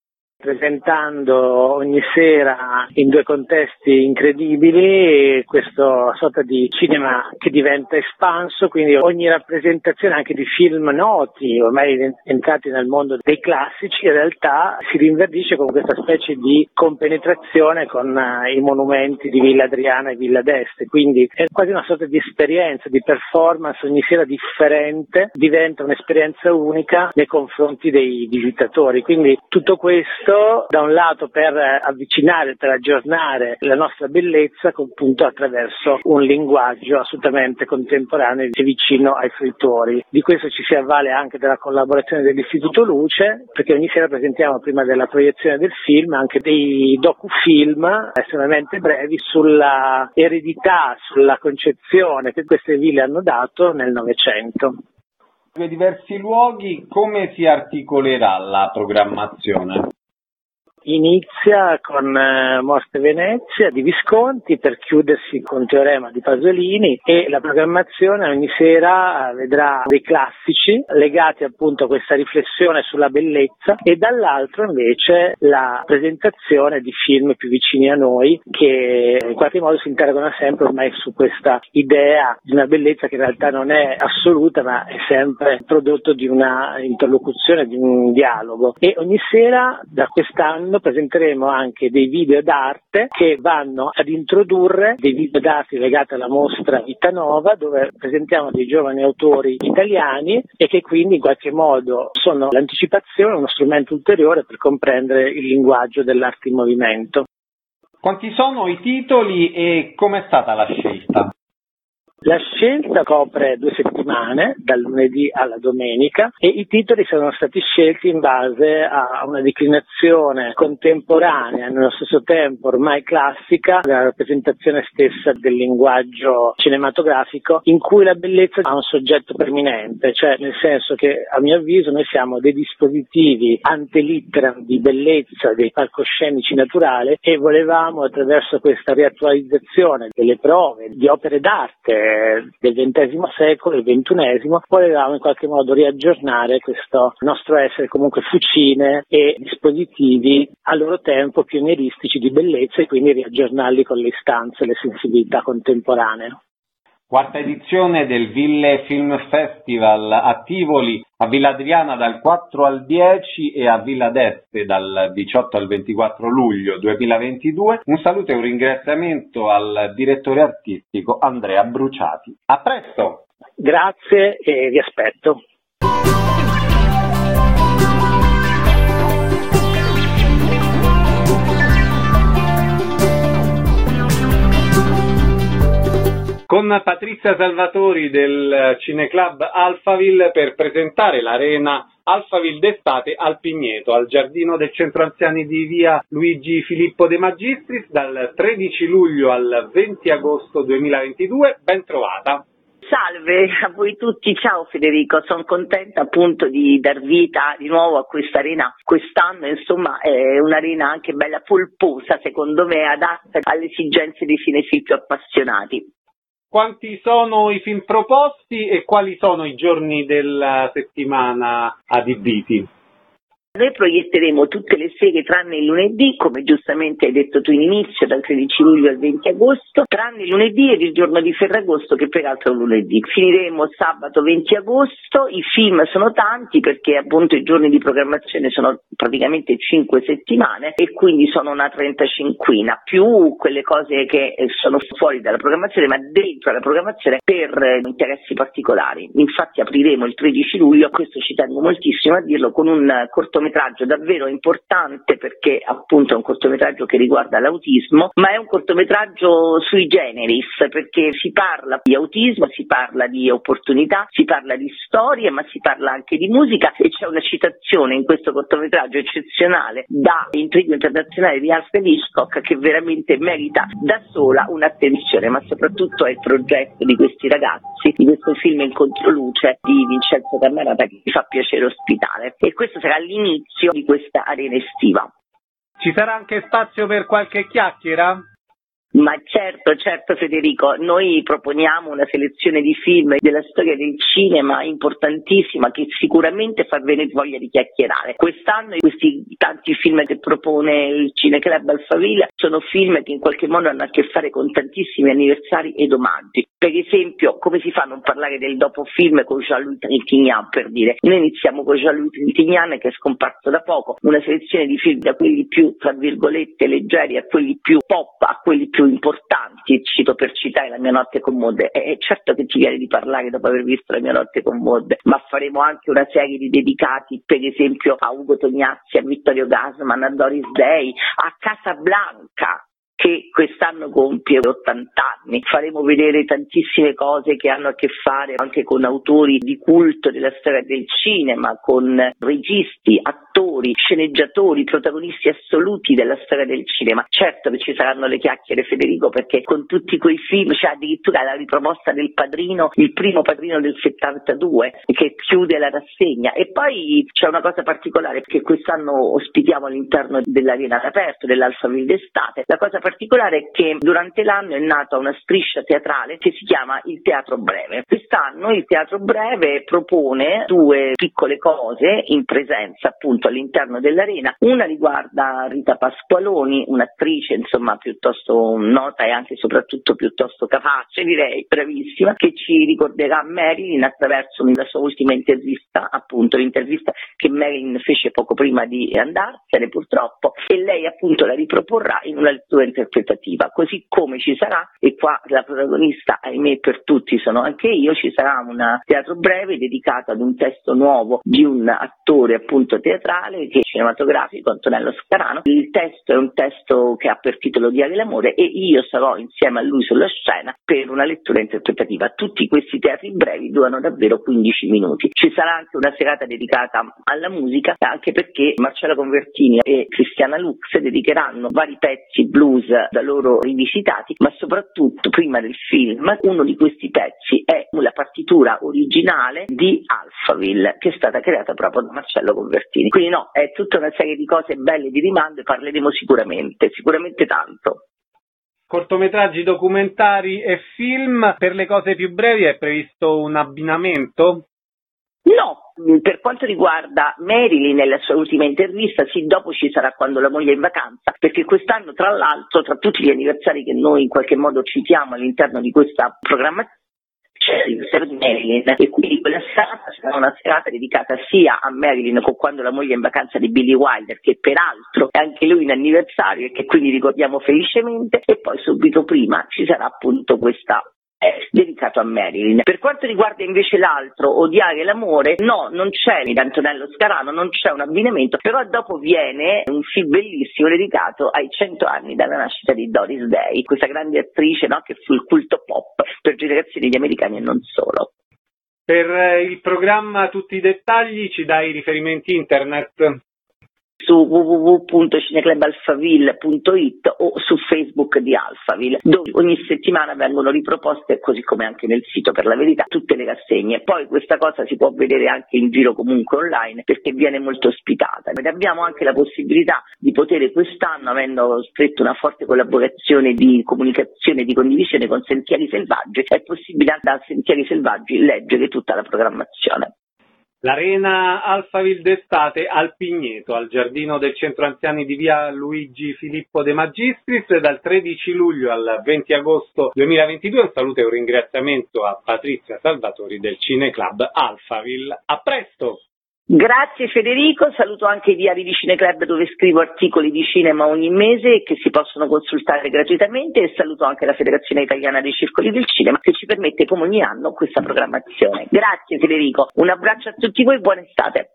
Presentando ogni sera in due contesti incredibili questa sorta di cinema che diventa espanso, quindi ogni rappresentazione anche di film noti, ormai entrati nel mondo dei classici, in realtà si rinverdisce con questa specie di compenetrazione con i monumenti di Villa Adriana e Villa d'Este, quindi è quasi una sorta di esperienza, di performance ogni sera differente, diventa un'esperienza unica nei confronti dei visitatori, quindi tutto questo da un lato per avvicinare, per aggiornare la nostra bellezza, appunto attraverso un linguaggio assolutamente contemporaneo e vicino ai fruitori. Di questo ci si avvale anche della collaborazione dell'Istituto Luce, perché ogni sera presentiamo, prima della proiezione del film, anche dei docufilm estremamente brevi sulla eredità, sulla concezione che queste ville hanno dato nel Novecento. Due diversi luoghi, come si articolerà la programmazione? Inizia con eh, Mostre Venezia di Visconti, per chiudersi con Teorema di Pasolini, e la programmazione ogni sera vedrà dei classici legati appunto a questa riflessione sulla bellezza, e dall'altro invece la presentazione di film più vicini a noi che in qualche modo si interrogano sempre ormai su questa idea di una bellezza che in realtà non è assoluta, ma è sempre prodotto di una interlocuzione, di un dialogo. E ogni sera da quest'anno presenteremo anche dei video d'arte che vanno ad introdurre dei video d'arte legati alla mostra Vita Nova, dove presentiamo dei giovani autori italiani e che quindi in qualche modo sono l'anticipazione, uno strumento ulteriore per comprendere il linguaggio dell'arte in movimento. Quanti sono i titoli e com'è stata la scelta? La scelta copre due settimane, dal lunedì alla domenica, e i titoli sono stati scelti in base a una declinazione contemporanea, nello stesso tempo ormai classica, della rappresentazione stessa del linguaggio cinematografico, in cui la bellezza ha un soggetto preminente, cioè nel senso che, a mio avviso, noi siamo dei dispositivi ante litteram di bellezza dei palcoscenici naturali, e volevamo, attraverso questa riattualizzazione delle prove di opere d'arte del ventesimo secolo e ventunesimo, volevamo in qualche modo riaggiornare questo nostro essere comunque fucine e dispositivi a loro tempo pionieristici di bellezza, e quindi riaggiornarli con le istanze e le sensibilità contemporanee. Quarta edizione del Ville Film Festival a Tivoli, a Villa Adriana dal quattro al dieci e a Villa d'Este dal diciotto al ventiquattro luglio duemilaventidue. Un saluto e un ringraziamento al direttore artistico Andrea Bruciati. A presto! Grazie e vi aspetto. Con Patrizia Salvatori del Cineclub Alphaville per presentare l'arena Alphaville d'estate al Pigneto, al giardino del centro anziani di via Luigi Filippo De Magistris, dal tredici luglio al venti agosto duemilaventidue. Ben trovata! Salve a voi tutti, ciao Federico, sono contenta appunto di dar vita di nuovo a questa arena quest'anno, insomma è un'arena anche bella polposa, secondo me adatta alle esigenze dei cinefili più appassionati. Quanti sono i film proposti e quali sono i giorni della settimana adibiti? Noi proietteremo tutte le sere tranne il lunedì, come giustamente hai detto tu in inizio, dal tredici luglio al venti agosto, tranne il lunedì ed il giorno di Ferragosto, che peraltro è un lunedì. Finiremo sabato venti agosto, i film sono tanti perché appunto i giorni di programmazione sono praticamente cinque settimane e quindi sono una trentacinquina, più quelle cose che sono fuori dalla programmazione ma dentro la programmazione per interessi particolari. Infatti apriremo il tredici luglio, questo ci tengo moltissimo a dirlo, con un cortometraggio davvero importante, perché appunto è un cortometraggio che riguarda l'autismo, ma è un cortometraggio sui generis, perché si parla di autismo, si parla di opportunità, si parla di storie, ma si parla anche di musica, e c'è una citazione in questo cortometraggio eccezionale da Intrigo internazionale di Alfred Hitchcock che veramente merita da sola un'attenzione, ma soprattutto è il progetto di questi ragazzi, di questo film In Controluce di Vincenzo Cammarata, che mi fa piacere ospitare, e questo sarà l'inizio di questa arena estiva. Ci sarà anche spazio per qualche chiacchiera? Ma certo, certo Federico, noi proponiamo una selezione di film della storia del cinema importantissima che sicuramente fa venire voglia di chiacchierare. Quest'anno questi tanti film che propone il Cineclub Alphaville sono film che in qualche modo hanno a che fare con tantissimi anniversari ed omaggi. Per esempio, come si fa a non parlare del dopo film con Jean-Louis Trintignant, per dire? Noi iniziamo con Jean-Louis Trintignant, che è scomparso da poco, una selezione di film da quelli più, tra virgolette, leggeri a quelli più pop, a quelli più importanti, cito per citare La mia notte con Maud. È certo che ti viene di parlare dopo aver visto La mia notte con Maud, ma faremo anche una serie di dedicati, per esempio, a Ugo Tognazzi, a Vittorio Gassman, a Doris Day, a Casablanca, che quest'anno compie ottanta anni. Faremo vedere tantissime cose che hanno a che fare anche con autori di culto della storia del cinema, con registi, attori, sceneggiatori, protagonisti assoluti della storia del cinema. Certo che ci saranno le chiacchiere, Federico, perché con tutti quei film c'è addirittura la riproposta del Padrino, il primo Padrino del settantadue, che chiude la rassegna. E poi c'è una cosa particolare, perché quest'anno ospitiamo all'interno dell'arena all'aperto dell'Alphaville d'estate. La cosa particolare è che durante l'anno è nata una striscia teatrale che si chiama il Teatro Breve. Quest'anno il Teatro Breve propone due piccole cose in presenza appunto all'interno dell'arena. Una riguarda Rita Pasqualoni, un'attrice insomma piuttosto nota e anche soprattutto piuttosto capace, direi, bravissima, che ci ricorderà Marilyn attraverso la sua ultima intervista, appunto l'intervista che Marilyn fece poco prima di andarsene purtroppo, e lei appunto la riproporrà in una lettura interpretativa, così come ci sarà, e qua la protagonista ahimè per tutti sono anche io, ci sarà un teatro breve dedicato ad un testo nuovo di un attore appunto teatrale che è cinematografico, Antonello Scarano. Il testo è un testo che ha per titolo Diario dell'amore e io sarò insieme a lui sulla scena per una lettura interpretativa. Tutti questi teatri brevi durano davvero quindici minuti. Ci sarà anche una serata dedicata alla musica, anche perché Marcello Convertini e Cristiana Lux dedicheranno vari pezzi blues da loro rivisitati, ma soprattutto prima del film uno di questi pezzi è la partitura originale di Alphaville, che è stata creata proprio da Marcello Convertini. Quindi no, è tutta una serie di cose belle di rimando e parleremo sicuramente, sicuramente tanto. Cortometraggi, documentari e film. Per le cose più brevi è previsto un abbinamento? No, per quanto riguarda Marilyn nella sua ultima intervista, sì, dopo ci sarà Quando la moglie è in vacanza, perché quest'anno tra l'altro, tra tutti gli anniversari che noi in qualche modo citiamo all'interno di questa programmazione, c'è l'anniversario di Marilyn e quindi quella serata sarà una serata dedicata sia a Marilyn con Quando la moglie è in vacanza di Billy Wilder, che peraltro è anche lui in anniversario e che quindi ricordiamo felicemente, e poi subito prima ci sarà appunto questa è dedicato a Marilyn. Per quanto riguarda invece l'altro, Odiare l'amore, no, non c'è di Antonello Scarano, non c'è un abbinamento, però dopo viene un film bellissimo dedicato ai cento anni dalla nascita di Doris Day, questa grande attrice, no, che fu il culto pop per generazioni di americani e non solo. Per il programma tutti i dettagli ci dai riferimenti internet? Su w w w punto cineclub alphaville punto it o su Facebook di Alphaville, dove ogni settimana vengono riproposte, così come anche nel sito per la verità, tutte le rassegne. Poi questa cosa si può vedere anche in giro comunque online, perché viene molto ospitata. Ed abbiamo anche la possibilità di poter quest'anno, avendo stretto una forte collaborazione di comunicazione e di condivisione con Sentieri Selvaggi, è possibile da Sentieri Selvaggi leggere tutta la programmazione. L'Arena Alphaville d'estate al Pigneto, al giardino del centro anziani di via Luigi Filippo De Magistris, dal tredici luglio al venti agosto duemilaventidue. Un saluto e un ringraziamento a Patrizia Salvatori del Cineclub Alphaville. A presto! Grazie Federico, saluto anche i diari di Cineclub dove scrivo articoli di cinema ogni mese che si possono consultare gratuitamente, e saluto anche la Federazione Italiana dei Circoli del Cinema che ci permette come ogni anno questa programmazione. Grazie Federico, un abbraccio a tutti voi, buona estate.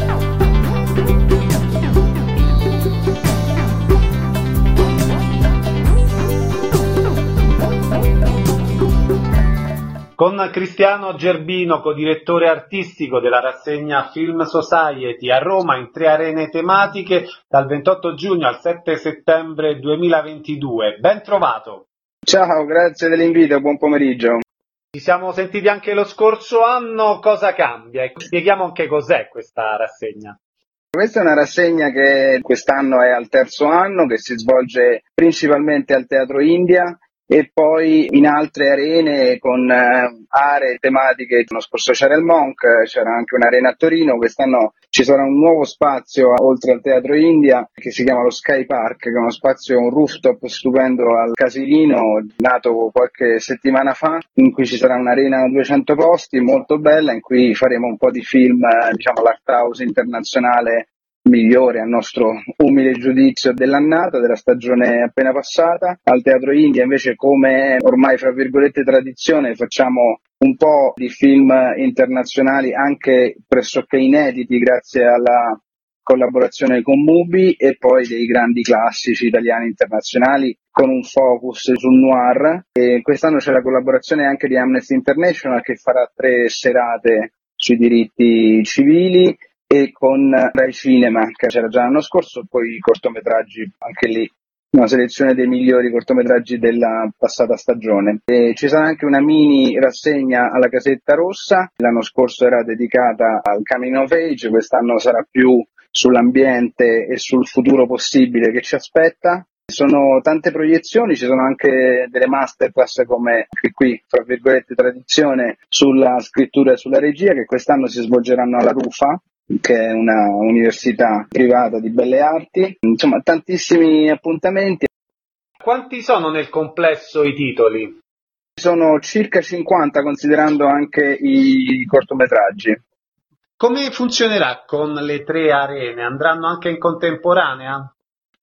Con Cristiano Gerbino, codirettore artistico della rassegna Film Society a Roma in tre arene tematiche dal ventotto giugno al sette settembre duemilaventidue. Ben trovato. Ciao, grazie dell'invito, buon pomeriggio. Ci siamo sentiti anche lo scorso anno, cosa cambia? E spieghiamo anche cos'è questa rassegna. Questa è una rassegna che quest'anno è al terzo anno, che si svolge principalmente al Teatro India e poi in altre arene con eh, aree tematiche. L'anno scorso c'era il Monk, c'era anche un'arena a Torino, quest'anno ci sarà un nuovo spazio oltre al Teatro India che si chiama lo Sky Park, che è uno spazio, un rooftop stupendo al Casilino, nato qualche settimana fa, in cui ci sarà un'arena a duecento posti molto bella, in cui faremo un po' di film, diciamo l'art house internazionale migliore a nostro umile giudizio dell'annata, della stagione appena passata. Al Teatro India invece, come ormai fra virgolette tradizione, facciamo un po' di film internazionali anche pressoché inediti grazie alla collaborazione con Mubi, e poi dei grandi classici italiani internazionali con un focus sul noir. E quest'anno c'è la collaborazione anche di Amnesty International che farà tre serate sui diritti civili, e con Rai Cinema, che c'era già l'anno scorso, poi i cortometraggi, anche lì una selezione dei migliori cortometraggi della passata stagione. E ci sarà anche una mini rassegna alla Casetta Rossa, l'anno scorso era dedicata al coming of age, quest'anno sarà più sull'ambiente e sul futuro possibile che ci aspetta. Sono tante proiezioni, ci sono anche delle masterclass come anche qui, fra virgolette, tradizione sulla scrittura e sulla regia, che quest'anno si svolgeranno alla Rufa, che è una università privata di belle arti. Insomma, tantissimi appuntamenti. Quanti sono nel complesso i titoli? Sono circa cinquanta, considerando anche i cortometraggi. Come funzionerà con le tre arene? Andranno anche in contemporanea?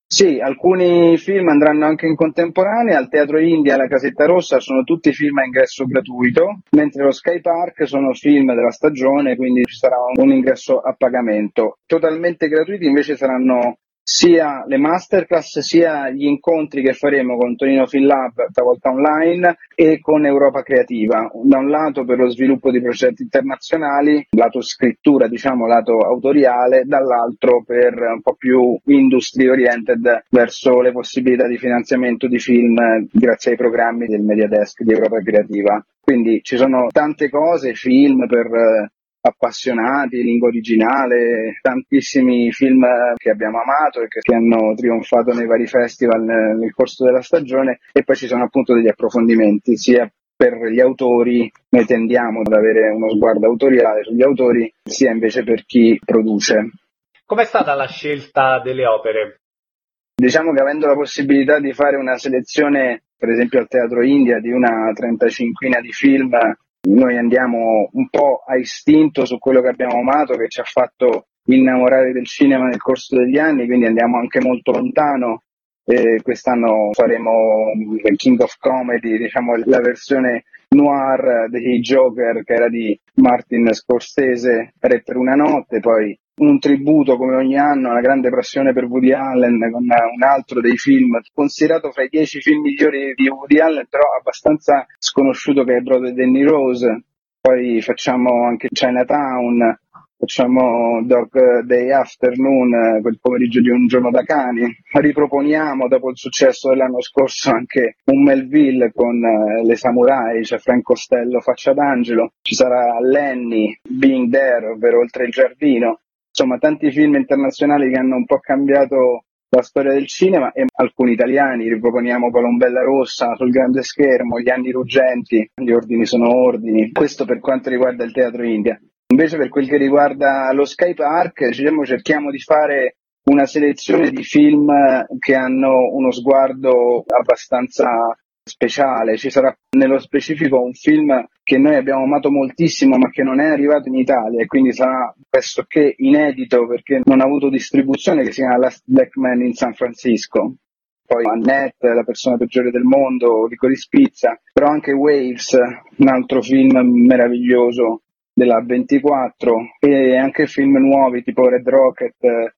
Sì, alcuni film andranno anche in contemporanea, al Teatro India e alla Casetta Rossa sono tutti film a ingresso gratuito, mentre lo Sky Park sono film della stagione, quindi ci sarà un ingresso a pagamento. Totalmente gratuiti invece saranno sia le masterclass sia gli incontri che faremo con Tonino Film Lab, stavolta online, e con Europa Creativa, da un lato per lo sviluppo di progetti internazionali, lato scrittura, diciamo lato autoriale, dall'altro per un po' più industry oriented verso le possibilità di finanziamento di film grazie ai programmi del Media Desk di Europa Creativa. Quindi ci sono tante cose, film per appassionati, lingua originale, tantissimi film che abbiamo amato e che hanno trionfato nei vari festival nel corso della stagione, e poi ci sono appunto degli approfondimenti sia per gli autori, noi tendiamo ad avere uno sguardo autoriale sugli autori, sia invece per chi produce. Com'è stata la scelta delle opere? Diciamo che avendo la possibilità di fare una selezione, per esempio al Teatro India, di una trentacinquina di film, noi andiamo un po' a istinto su quello che abbiamo amato, che ci ha fatto innamorare del cinema nel corso degli anni, quindi andiamo anche molto lontano. Eh, quest'anno faremo il King of Comedy, diciamo la versione noir dei Joker, che era di Martin Scorsese, Re per una notte, poi un tributo come ogni anno alla grande passione per Woody Allen con un altro dei film considerato fra i dieci film migliori di Woody Allen, però abbastanza sconosciuto, che è Brother Danny Rose. Poi facciamo anche Chinatown, facciamo Dog Day Afternoon, quel pomeriggio di Un giorno da cani, riproponiamo dopo il successo dell'anno scorso anche un Melville con le samurai, c'è Frank Costello Faccia d'Angelo, ci sarà Lenny, Being There, ovvero Oltre il giardino. Insomma, tanti film internazionali che hanno un po' cambiato la storia del cinema, e alcuni italiani. Riproponiamo Colombella Rossa sul grande schermo, Gli anni ruggenti, Gli ordini sono ordini. Questo per quanto riguarda il Teatro India. Invece per quel che riguarda lo Sky Park, diciamo, cerchiamo di fare una selezione di film che hanno uno sguardo abbastanza speciale. Ci sarà nello specifico un film che noi abbiamo amato moltissimo ma che non è arrivato in Italia, e quindi sarà pressoché inedito perché non ha avuto distribuzione, che si chiama Last Black Man in San Francisco. Poi Annette, La persona peggiore del mondo, Licorice Pizza, però anche Waves, un altro film meraviglioso della ventiquattro, e anche film nuovi tipo Red Rocket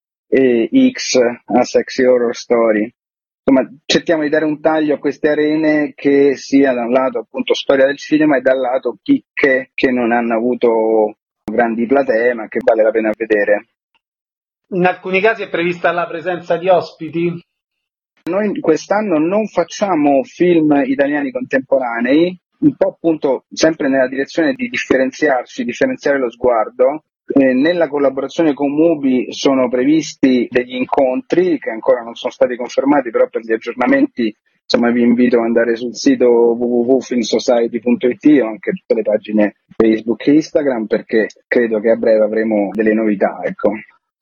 e X, A Sexy Horror Story. Insomma, cerchiamo di dare un taglio a queste arene che sia da un lato appunto storia del cinema e dal lato chicche che non hanno avuto grandi platee ma che vale la pena vedere. In alcuni casi è prevista la presenza di ospiti? Noi quest'anno non facciamo film italiani contemporanei, un po' appunto sempre nella direzione di differenziarci, differenziare lo sguardo. Eh, nella collaborazione con Mubi sono previsti degli incontri che ancora non sono stati confermati, però per gli aggiornamenti insomma vi invito ad andare sul sito w w w punto film society punto i t o anche tutte le pagine Facebook e Instagram, perché credo che a breve avremo delle novità, ecco.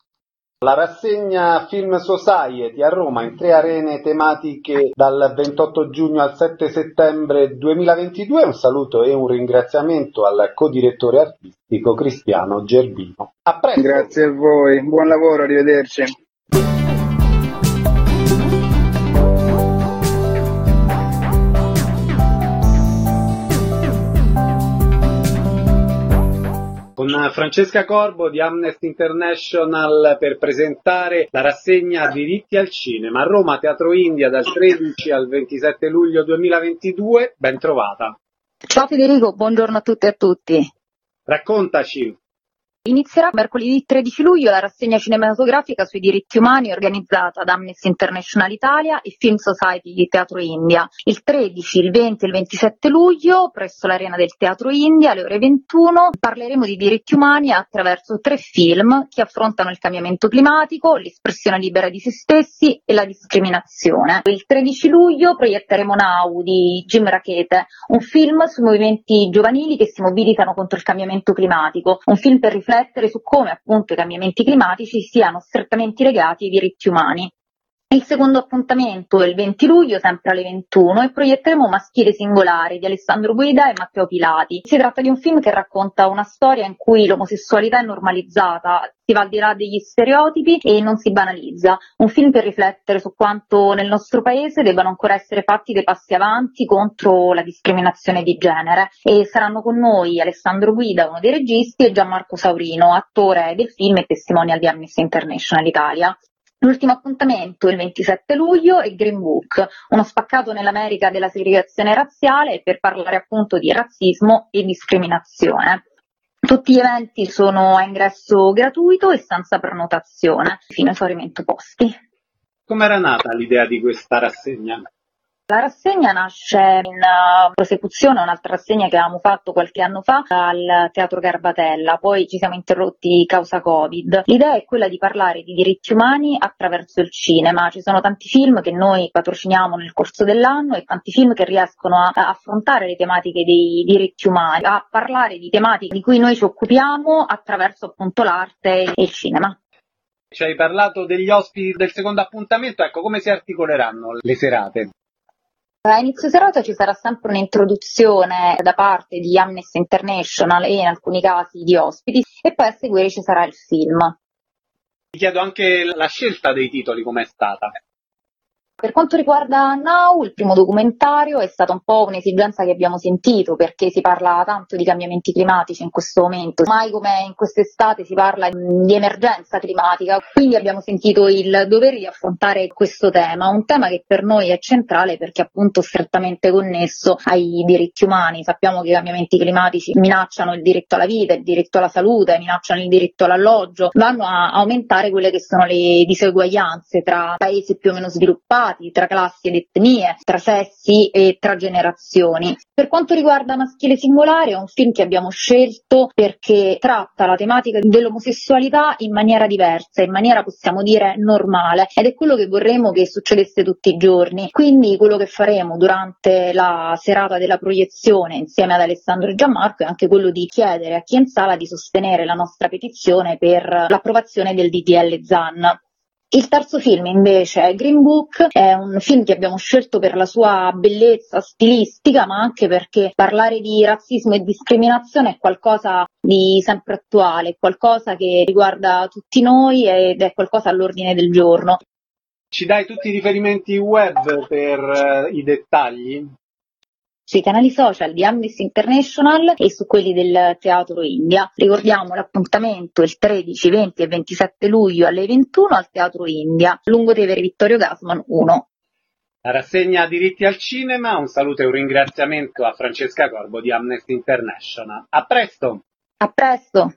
La rassegna Film Society a Roma in tre arene tematiche dal ventotto giugno al sette settembre duemilaventidue. Un saluto e un ringraziamento al codirettore artistico Cristiano Gerbino. A presto. Grazie a voi, buon lavoro, arrivederci. Con Francesca Corbo di Amnesty International per presentare la rassegna Diritti al Cinema a Roma, Teatro India, dal tredici al ventisette luglio duemilaventidue. Ben trovata. Ciao Federico, buongiorno a tutte e a tutti. Raccontaci. Inizierà mercoledì tredici luglio la rassegna cinematografica sui diritti umani organizzata da Amnesty International Italia e Film Society di Teatro India. Il tredici, il venti e il ventisette luglio, presso l'Arena del Teatro India, alle ore ventuno, parleremo di diritti umani attraverso tre film che affrontano il cambiamento climatico, l'espressione libera di se stessi e la discriminazione. Il tredici luglio proietteremo Now di Jim Rakete, un film sui movimenti giovanili che si mobilitano contro il cambiamento climatico, un film per riflettere su come appunto i cambiamenti climatici siano strettamente legati ai diritti umani. Il secondo appuntamento è il venti luglio, sempre alle ventuno, e proietteremo Maschile singolare di Alessandro Guida e Matteo Pilati. Si tratta di un film che racconta una storia in cui l'omosessualità è normalizzata, si va al di là degli stereotipi e non si banalizza. Un film per riflettere su quanto nel nostro paese debbano ancora essere fatti dei passi avanti contro la discriminazione di genere. E saranno con noi Alessandro Guida, uno dei registi, e Gianmarco Saurino, attore del film e testimonial di Amnesty International Italia. L'ultimo appuntamento, il ventisette luglio, è Green Book, uno spaccato nell'America della segregazione razziale, per parlare appunto di razzismo e discriminazione. Tutti gli eventi sono a ingresso gratuito e senza prenotazione, fino a esaurimento posti. Come era nata l'idea di questa rassegna? La rassegna nasce in uh, prosecuzione a un'altra rassegna che avevamo fatto qualche anno fa al Teatro Garbatella, poi ci siamo interrotti causa Covid. L'idea è quella di parlare di diritti umani attraverso il cinema. Ci sono tanti film che noi patrociniamo nel corso dell'anno e tanti film che riescono a, a affrontare le tematiche dei diritti umani, a parlare di tematiche di cui noi ci occupiamo attraverso appunto l'arte e il cinema. Ci hai parlato degli ospiti del secondo appuntamento, ecco, come si articoleranno le serate? A inizio serata ci sarà sempre un'introduzione da parte di Amnesty International e in alcuni casi di ospiti, e poi a seguire ci sarà il film. Ti chiedo anche la scelta dei titoli, com'è stata? Per quanto riguarda Now, il primo documentario, è stata un po' un'esigenza che abbiamo sentito, perché si parla tanto di cambiamenti climatici in questo momento. Mai come in quest'estate si parla di emergenza climatica, quindi abbiamo sentito il dover di affrontare questo tema, un tema che per noi è centrale perché appunto strettamente connesso ai diritti umani. Sappiamo che i cambiamenti climatici minacciano il diritto alla vita, il diritto alla salute, minacciano il diritto all'alloggio, vanno a aumentare quelle che sono le diseguaglianze tra paesi più o meno sviluppati, tra classi ed etnie, tra sessi e tra generazioni. Per quanto riguarda Maschile singolare, è un film che abbiamo scelto perché tratta la tematica dell'omosessualità in maniera diversa, in maniera possiamo dire normale, ed è quello che vorremmo che succedesse tutti i giorni. Quindi quello che faremo durante la serata della proiezione insieme ad Alessandro e Gianmarco è anche quello di chiedere a chi è in sala di sostenere la nostra petizione per l'approvazione del D D L Zan. Il terzo film invece è Green Book, è un film che abbiamo scelto per la sua bellezza stilistica, ma anche perché parlare di razzismo e discriminazione è qualcosa di sempre attuale, qualcosa che riguarda tutti noi ed è qualcosa all'ordine del giorno. Ci dai tutti i riferimenti web per uh, i dettagli? Sui canali social di Amnesty International e su quelli del Teatro India. Ricordiamo l'appuntamento il tredici, venti e ventisette luglio alle ventuno al Teatro India, Lungotevere Vittorio Gassman uno. La rassegna Diritti al Cinema, un saluto e un ringraziamento a Francesca Corbo di Amnesty International. A presto! A presto!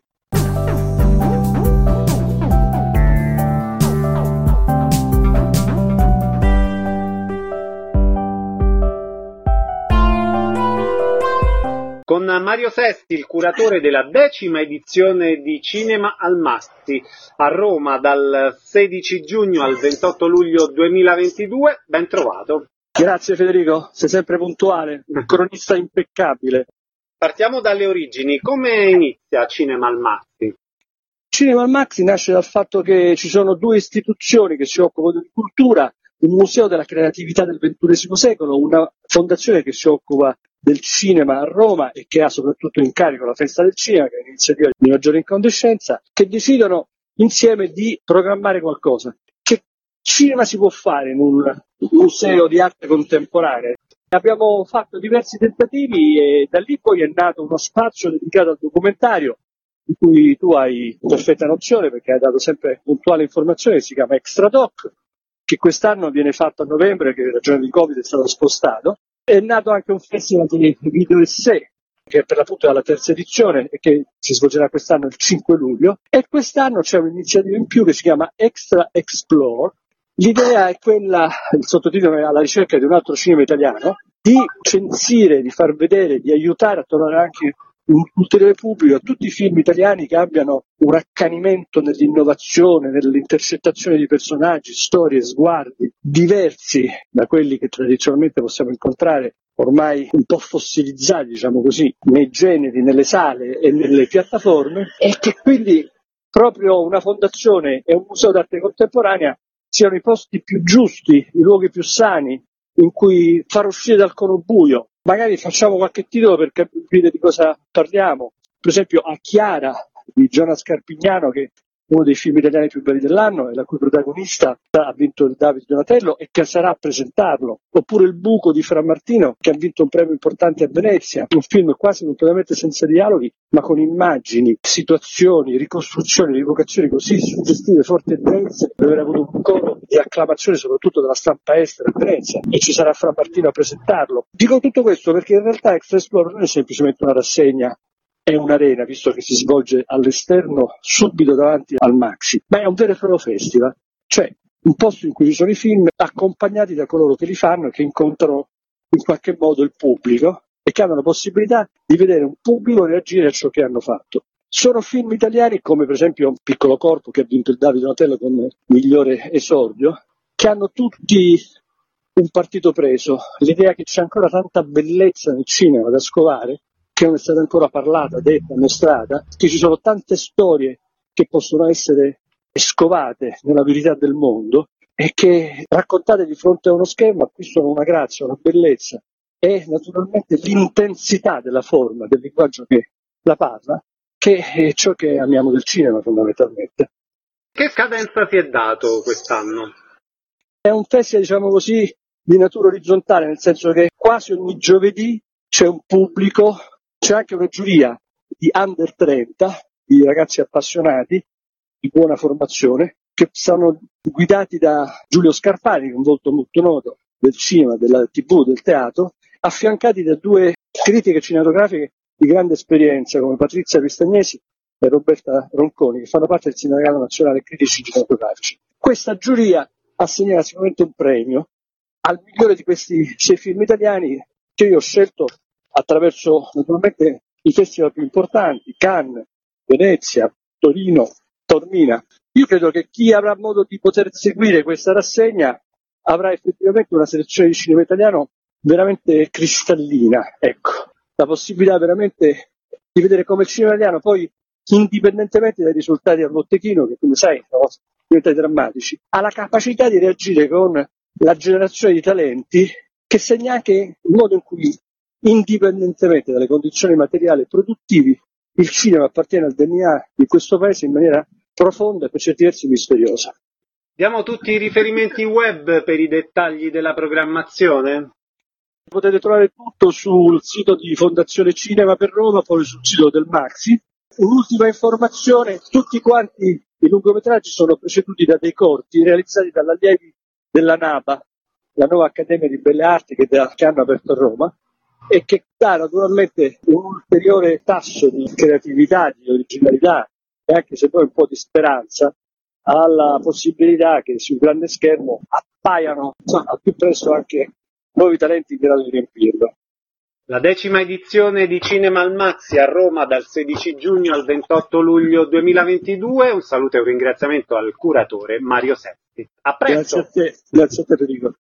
Con Mario Sesti, il curatore della decima edizione di Cinema al Masti a Roma dal sedici giugno al ventotto luglio duemilaventidue. Ben trovato. Grazie Federico, sei sempre puntuale, un cronista impeccabile. Partiamo dalle origini. Come inizia Cinema al Masti? Cinema al Masti nasce dal fatto che ci sono due istituzioni che si occupano di cultura, un museo della creatività del ventunesimo secolo, una fondazione che si occupa del cinema a Roma e che ha soprattutto in carico la Festa del Cinema, che è un'iniziativa di maggiore incandescenza, che decidono insieme di programmare qualcosa. Che cinema si può fare in un museo di arte contemporanea? Abbiamo fatto diversi tentativi e da lì poi è nato uno spazio dedicato al documentario, di cui tu hai perfetta nozione perché hai dato sempre puntuale informazione, che si chiama Extra Doc, che quest'anno viene fatto a novembre, che in ragione di Covid è stato spostato. È nato anche un festival di video essay, che per l'appunto è alla terza edizione e che si svolgerà quest'anno il cinque luglio, e quest'anno c'è un'iniziativa in più che si chiama Extra Explore. L'idea è quella, il sottotitolo è alla ricerca di un altro cinema italiano, di censire, di far vedere, di aiutare a trovare anche un ulteriore pubblico a tutti i film italiani che abbiano un accanimento nell'innovazione, nell'intercettazione di personaggi, storie, sguardi diversi da quelli che tradizionalmente possiamo incontrare, ormai un po' fossilizzati, diciamo così, nei generi, nelle sale e nelle piattaforme, e che quindi proprio una fondazione e un museo d'arte contemporanea siano i posti più giusti, i luoghi più sani in cui far uscire dal cono buio. Magari facciamo qualche titolo per capire di cosa parliamo. Per esempio A Chiara di Giona Scarpignano, che è uno dei film italiani più belli dell'anno e la cui protagonista ha vinto il David Donatello e che sarà a presentarlo. Oppure Il buco di Fra Martino, che ha vinto un premio importante a Venezia, un film quasi completamente senza dialoghi, ma con immagini, situazioni, ricostruzioni, rivocazioni così suggestive, forti e dense, per aver avuto un coro di acclamazione soprattutto dalla stampa estera a Venezia, e ci sarà Fra Martino a presentarlo. Dico tutto questo perché in realtà Extra Explorer non è semplicemente una rassegna, è un'arena, visto che si svolge all'esterno subito davanti al Maxi, ma è un vero e proprio festival, cioè un posto in cui ci sono i film accompagnati da coloro che li fanno e che incontrano in qualche modo il pubblico e che hanno la possibilità di vedere un pubblico reagire a ciò che hanno fatto. Sono film italiani come per esempio Piccolo Corpo, che ha vinto il David Donatello come migliore esordio, che hanno tutti un partito preso, l'idea che c'è ancora tanta bellezza nel cinema da scovare, che non è stata ancora parlata, detta, mostrata, che ci sono tante storie che possono essere scovate nella verità del mondo e che raccontate di fronte a uno schermo acquistano una grazia, una bellezza e naturalmente l'intensità della forma, del linguaggio che la parla, che è ciò che amiamo del cinema fondamentalmente. Che scadenza si è dato quest'anno? È un festival, diciamo così, di natura orizzontale, nel senso che quasi ogni giovedì c'è un pubblico. C'è anche una giuria di under trenta, di ragazzi appassionati, di buona formazione, che sono guidati da Giulio Scarpani, un volto molto noto del cinema, della tivù, del teatro, affiancati da due critiche cinematografiche di grande esperienza, come Patrizia Cristagnesi e Roberta Ronconi, che fanno parte del Sindacato Nazionale Critici Cinematografici. Questa giuria assegnerà sicuramente un premio al migliore di questi sei film italiani che io ho scelto attraverso naturalmente i festival più importanti, Cannes, Venezia, Torino, Taormina. Io credo che chi avrà modo di poter seguire questa rassegna avrà effettivamente una selezione di cinema italiano veramente cristallina, ecco, la possibilità veramente di vedere come il cinema italiano poi, indipendentemente dai risultati al botteghino, che come sai sono diventati drammatici, ha la capacità di reagire con la generazione di talenti che segna anche il modo in cui, indipendentemente dalle condizioni materiali e produttivi, il cinema appartiene al D N A di questo paese in maniera profonda e per certi versi misteriosa. Diamo tutti i riferimenti web per i dettagli della programmazione? Potete trovare tutto sul sito di Fondazione Cinema per Roma, poi sul sito del Maxi. Un'ultima informazione, tutti quanti i lungometraggi sono preceduti da dei corti realizzati dall'allievi della NABA, la nuova Accademia di Belle Arti che, da, che hanno aperto a Roma, e che dà naturalmente un ulteriore tasso di creatività, di originalità e anche se poi un po' di speranza alla possibilità che sul grande schermo appaiano insomma, al più presto anche nuovi talenti in grado di riempirlo. La decima edizione di Cinema al Maxi a Roma dal sedici giugno al ventotto luglio duemilaventidue. Un saluto e un ringraziamento al curatore Mario Setti. A presto! Grazie a te, grazie a te Federico.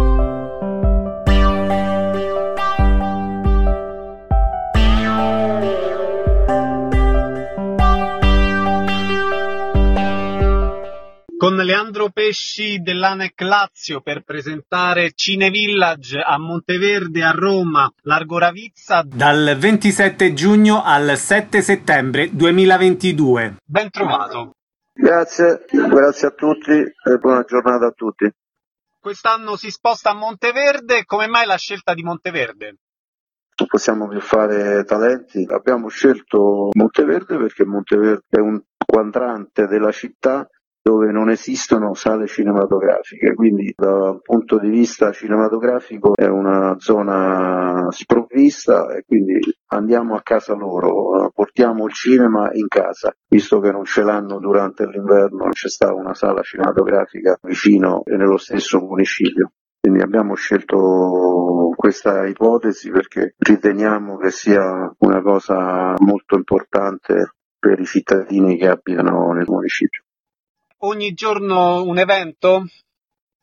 Con Leandro Pesci dell'A N E C Lazio per presentare Cinevillage a Monteverde a Roma, Largo Ravizza, dal ventisette giugno al sette settembre duemilaventidue. Ben trovato. Grazie, grazie a tutti e buona giornata a tutti. Quest'anno si sposta a Monteverde, come mai la scelta di Monteverde? Non possiamo più fare talenti, abbiamo scelto Monteverde perché Monteverde è un quadrante della città dove non esistono sale cinematografiche, quindi dal punto di vista cinematografico è una zona sprovvista e quindi andiamo a casa loro, portiamo il cinema in casa, visto che non ce l'hanno durante l'inverno, non c'è stata una sala cinematografica vicino e nello stesso municipio. Quindi abbiamo scelto questa ipotesi perché riteniamo che sia una cosa molto importante per i cittadini che abitano nel municipio. Ogni giorno un evento?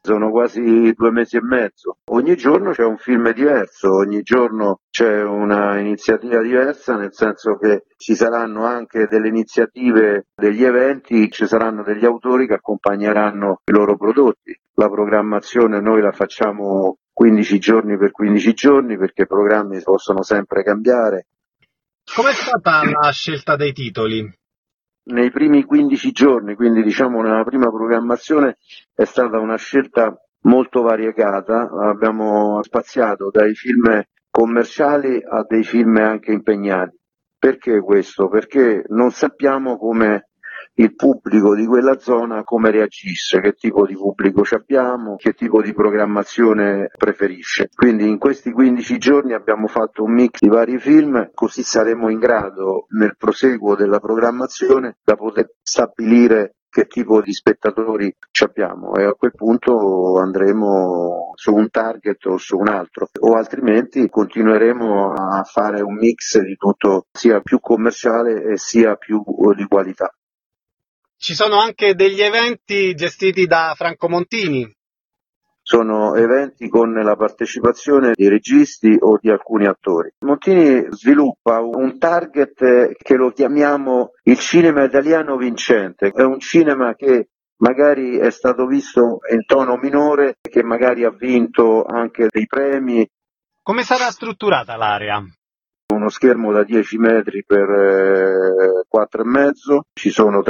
sono quasi due mesi e mezzo. Ogni giorno c'è un film diverso, ogni giorno c'è una iniziativa diversa, nel senso che ci saranno anche delle iniziative, degli eventi, ci saranno degli autori che accompagneranno i loro prodotti. La programmazione noi la facciamo quindici giorni per quindici giorni perché i programmi possono sempre cambiare. Com'è stata la scelta dei titoli? Nei primi quindici giorni, quindi diciamo nella prima programmazione, è stata una scelta molto variegata. Abbiamo spaziato dai film commerciali a dei film anche impegnati. Perché questo? Perché non sappiamo come il pubblico di quella zona come reagisce, che tipo di pubblico ci abbiamo, che tipo di programmazione preferisce. Quindi in questi quindici giorni abbiamo fatto un mix di vari film, così saremo in grado nel proseguo della programmazione da poter stabilire che tipo di spettatori ci abbiamo e a quel punto andremo su un target o su un altro, o altrimenti continueremo a fare un mix di tutto, sia più commerciale e sia più di qualità. Ci sono anche degli eventi gestiti da Franco Montini. Sono eventi con la partecipazione di registi o di alcuni attori. Montini sviluppa un target che lo chiamiamo il cinema italiano vincente. È un cinema che magari è stato visto in tono minore, che magari ha vinto anche dei premi. Come sarà strutturata l'area? Uno schermo da dieci metri per eh, quattro e mezzo, ci sono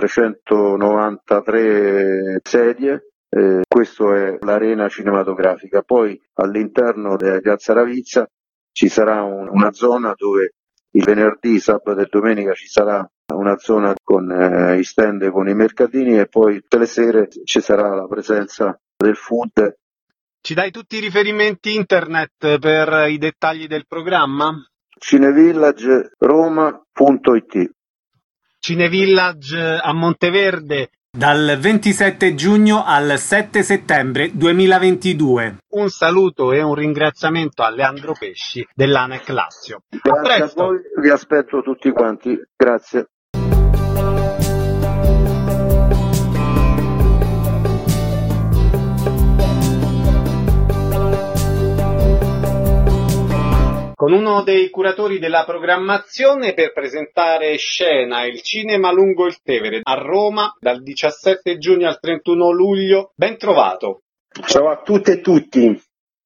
trecentonovantatré sedie, eh, questa è l'arena cinematografica. Poi all'interno di Piazza Ravizza ci sarà un, una zona dove il venerdì, sabato e domenica ci sarà una zona con eh, i stand con i mercatini e poi tutte le sere ci sarà la presenza del food. Ci dai tutti i riferimenti internet per i dettagli del programma? cinevillage roma punto it. Cinevillage a Monteverde dal ventisette giugno al sette settembre duemilaventidue. Un saluto e un ringraziamento a Leandro Pesci dell'Anec Lazio. Grazie a, a voi, vi aspetto tutti quanti. Grazie. Con uno dei curatori della programmazione per presentare Scena, il cinema lungo il Tevere, a Roma, dal diciassette giugno al trentuno luglio. Ben trovato. Ciao a tutte e tutti.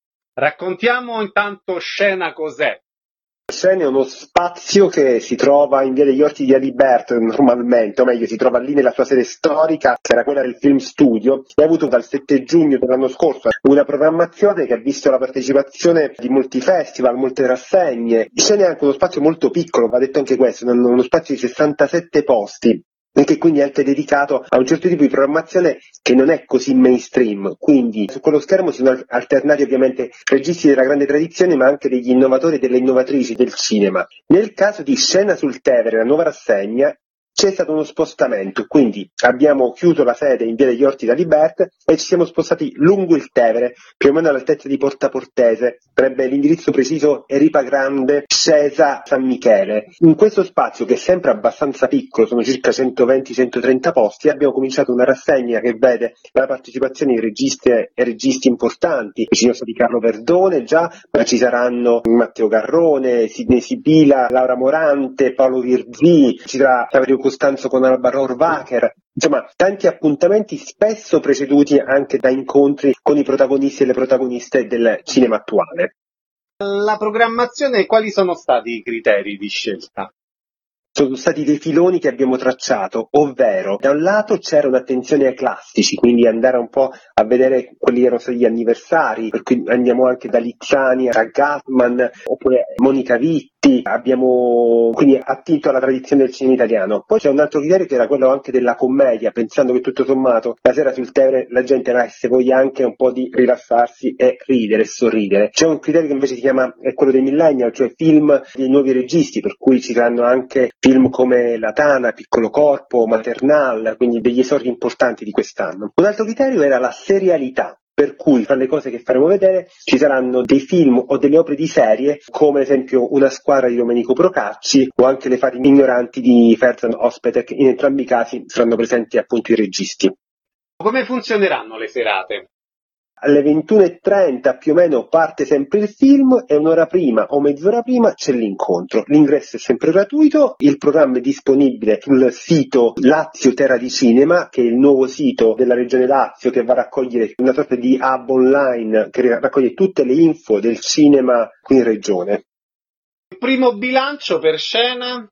Raccontiamo intanto Scena cos'è. Scena è uno spazio che si trova in via degli Orti di Aliberto normalmente, o meglio si trova lì nella sua sede storica, che era quella del Film Studio, e ha avuto dal sette giugno dell'anno scorso una programmazione che ha visto la partecipazione di molti festival, molte rassegne. Scena è anche uno spazio molto piccolo, va detto anche questo, uno spazio di sessantasette posti, e che quindi è anche dedicato a un certo tipo di programmazione che non è così mainstream. Quindi su quello schermo si sono alternati ovviamente registi della grande tradizione, ma anche degli innovatori e delle innovatrici del cinema. Nel caso di Scena sul Tevere, la nuova rassegna, c'è stato uno spostamento, quindi abbiamo chiuso la sede in via degli Orti da Liberta e ci siamo spostati lungo il Tevere, più o meno all'altezza di Porta Portese, sarebbe l'indirizzo preciso Eripa Grande, Scesa, San Michele. In questo spazio, che è sempre abbastanza piccolo, sono circa centoventi centotrenta posti, abbiamo cominciato una rassegna che vede la partecipazione di registi e registi importanti. Ci sono stati Carlo Verdone già, ma ci saranno Matteo Garrone, Sidney Sibila, Laura Morante, Paolo Virzì, ci sarà Fabio Costanzo con Alba Rohrwacher, insomma tanti appuntamenti spesso preceduti anche da incontri con i protagonisti e le protagoniste del cinema attuale. La programmazione, quali sono stati i criteri di scelta? Sono stati dei filoni che abbiamo tracciato, ovvero da un lato c'era un'attenzione ai classici, quindi andare un po' a vedere quelli che erano stati gli anniversari, per cui andiamo anche da Lizzani a Gatman, oppure Monica Vitti, abbiamo quindi attinto alla tradizione del cinema italiano. Poi c'è un altro criterio che era quello anche della commedia, pensando che tutto sommato la sera sul Tevere la gente avesse voglia anche un po' di rilassarsi e ridere e sorridere. C'è un criterio che invece si chiama, è quello dei millennial, cioè film di nuovi registi, per cui ci saranno anche film come La Tana, Piccolo Corpo, Maternal, quindi degli esordi importanti di quest'anno. Un altro criterio era la serialità, per cui fra le cose che faremo vedere ci saranno dei film o delle opere di serie, come ad esempio Una squadra di Domenico Procacci o anche Le fati ignoranti di Ferzan Ospetek. In entrambi i casi saranno presenti appunto i registi. Come funzioneranno le serate? alle ventuno e trenta più o meno parte sempre il film e un'ora prima o mezz'ora prima c'è l'incontro. L'ingresso è sempre gratuito, il programma è disponibile sul sito Lazio Terra di Cinema, che è il nuovo sito della Regione Lazio, che va a raccogliere una sorta di hub online che raccoglie tutte le info del cinema qui in regione. Il primo bilancio per Scena?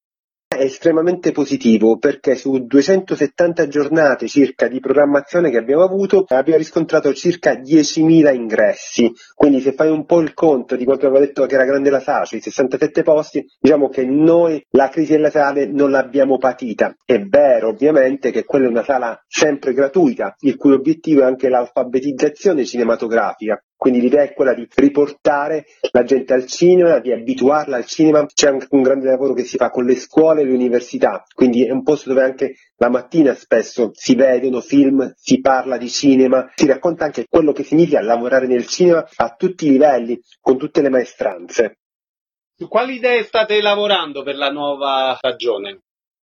È estremamente positivo, perché su duecentosettanta giornate circa di programmazione che abbiamo avuto abbiamo riscontrato circa diecimila ingressi, quindi se fai un po' il conto di quanto avevo detto che era grande la Sace, i sessantasette posti, diciamo che noi la crisi delle sale non l'abbiamo patita. È vero ovviamente che quella è una sala sempre gratuita, il cui obiettivo è anche l'alfabetizzazione cinematografica. Quindi l'idea è quella di riportare la gente al cinema, di abituarla al cinema. C'è anche un grande lavoro che si fa con le scuole e le università, quindi è un posto dove anche la mattina spesso si vedono film, si parla di cinema, si racconta anche quello che significa lavorare nel cinema a tutti i livelli, con tutte le maestranze. Su quali idee state lavorando per la nuova stagione?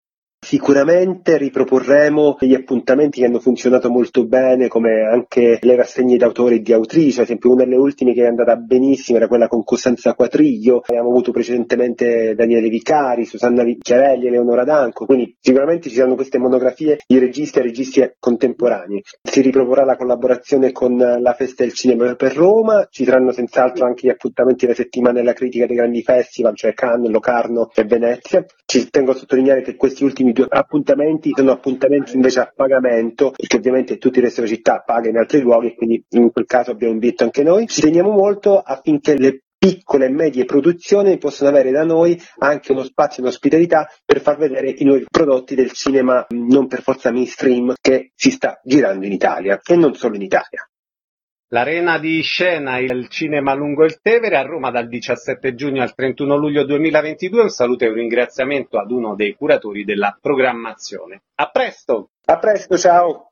Sicuramente riproporremo degli appuntamenti che hanno funzionato molto bene, come anche le rassegne d'autore e di autrice. Ad esempio, una delle ultime che è andata benissimo era quella con Costanza Quatriglio. Abbiamo avuto precedentemente Daniele Vicari, Susanna Chiarelli e Leonora Danco, quindi sicuramente ci saranno queste monografie di registi e registi contemporanei. Si riproporrà la collaborazione con la Festa del Cinema per Roma, ci saranno senz'altro anche gli appuntamenti della settimana della critica dei grandi festival, cioè Cannes, Locarno e Venezia. Ci tengo a sottolineare che questi ultimi due appuntamenti sono appuntamenti invece a pagamento, perché ovviamente tutti il resto della città paga in altri luoghi, quindi in quel caso abbiamo un biglietto anche noi. Ci teniamo molto affinché le piccole e medie produzioni possano avere da noi anche uno spazio e un'ospitalità per far vedere i nuovi prodotti del cinema non per forza mainstream che si sta girando in Italia e non solo in Italia. L'Arena di Scena, il cinema lungo il Tevere, a Roma dal diciassette giugno al trentuno luglio duemilaventidue. Un saluto e un ringraziamento ad uno dei curatori della programmazione. A presto! A presto, ciao!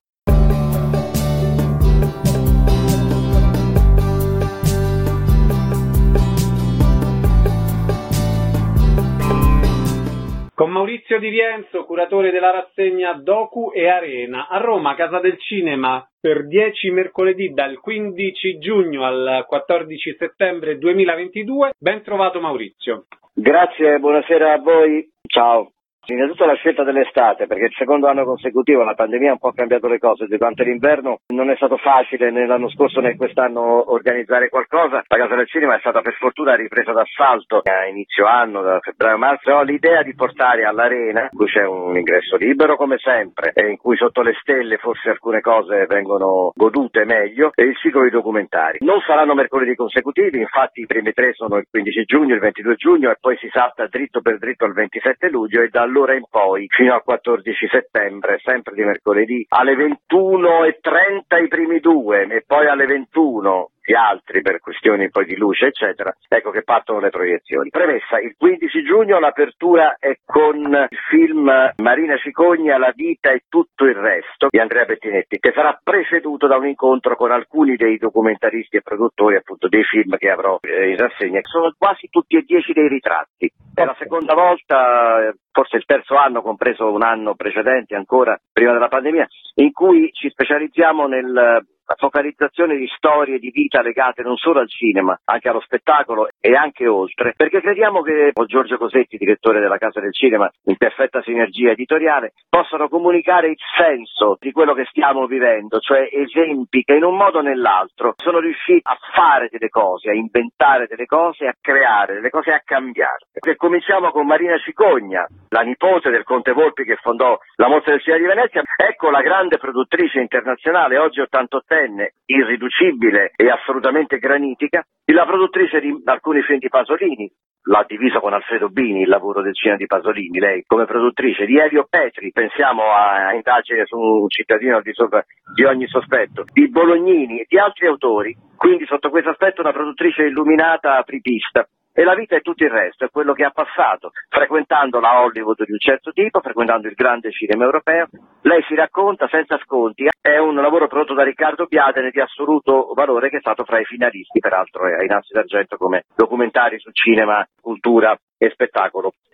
Con Maurizio Di Rienzo, curatore della rassegna Docu e Arena. A Roma, Casa del Cinema, per dieci mercoledì dal quindici giugno al quattordici settembre duemilaventidue. Ben trovato Maurizio. Grazie, buonasera a voi. Ciao. Innanzitutto la scelta dell'estate, perché il secondo anno consecutivo la pandemia ha un po' cambiato le cose. Durante l'inverno non è stato facile né l'anno scorso né quest'anno organizzare qualcosa. La Casa del Cinema è stata per fortuna ripresa d'assalto a inizio anno, da febbraio-marzo. Ho l'idea di portare all'Arena, in cui c'è un ingresso libero come sempre, e in cui sotto le stelle forse alcune cose vengono godute meglio, e il ciclo di documentari. Non saranno mercoledì consecutivi, infatti i primi tre sono il quindici giugno, il ventidue giugno e poi si salta dritto per dritto al ventisette luglio e da allora in poi fino al quattordici settembre, sempre di mercoledì, alle ventuno e trenta i primi due e poi alle ventuno gli altri per questioni poi di luce eccetera. Ecco che partono le proiezioni. Premessa, il quindici giugno l'apertura è con il film Marina Cicogna, La vita e tutto il resto di Andrea Bettinetti, che sarà preceduto da un incontro con alcuni dei documentaristi e produttori appunto dei film che avrò in rassegna. Sono quasi tutti e dieci dei ritratti. È la seconda volta, forse il terzo anno, compreso un anno precedente ancora prima della pandemia, in cui ci specializziamo nel la focalizzazione di storie di vita legate non solo al cinema, anche allo spettacolo e anche oltre, perché crediamo che con Giorgio Cosetti, direttore della Casa del Cinema, in perfetta sinergia editoriale, possano comunicare il senso di quello che stiamo vivendo, cioè esempi che in un modo o nell'altro sono riusciti a fare delle cose, a inventare delle cose, a creare delle cose e a cambiare. E cominciamo con Marina Cicogna, la nipote del Conte Volpi che fondò la Mostra del Cinema di Venezia. Ecco la grande produttrice internazionale, oggi ottantottenne, irriducibile e assolutamente granitica, la produttrice di alcuni film di Pasolini. L'ha diviso con Alfredo Bini il lavoro del cinema di Pasolini, lei come produttrice, di Elio Petri, pensiamo a Indagine su un cittadino al di sopra di ogni sospetto, di Bolognini e di altri autori, quindi sotto questo aspetto una produttrice illuminata, apripista. E La vita e tutto il resto è quello che ha passato, frequentando la Hollywood di un certo tipo, frequentando il grande cinema europeo. Lei si racconta senza sconti, è un lavoro prodotto da Riccardo Biadene di assoluto valore, che è stato fra i finalisti peraltro ai Nastri d'Argento come documentari su cinema, cultura e spettacolo.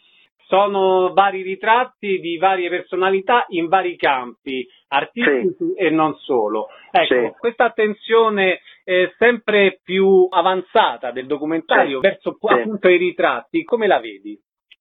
sono vari ritratti di varie personalità in vari campi, artistici sì. e non solo. Ecco, sì. questa attenzione eh, sempre più avanzata del documentario sì. verso sì. appunto i ritratti, come la vedi?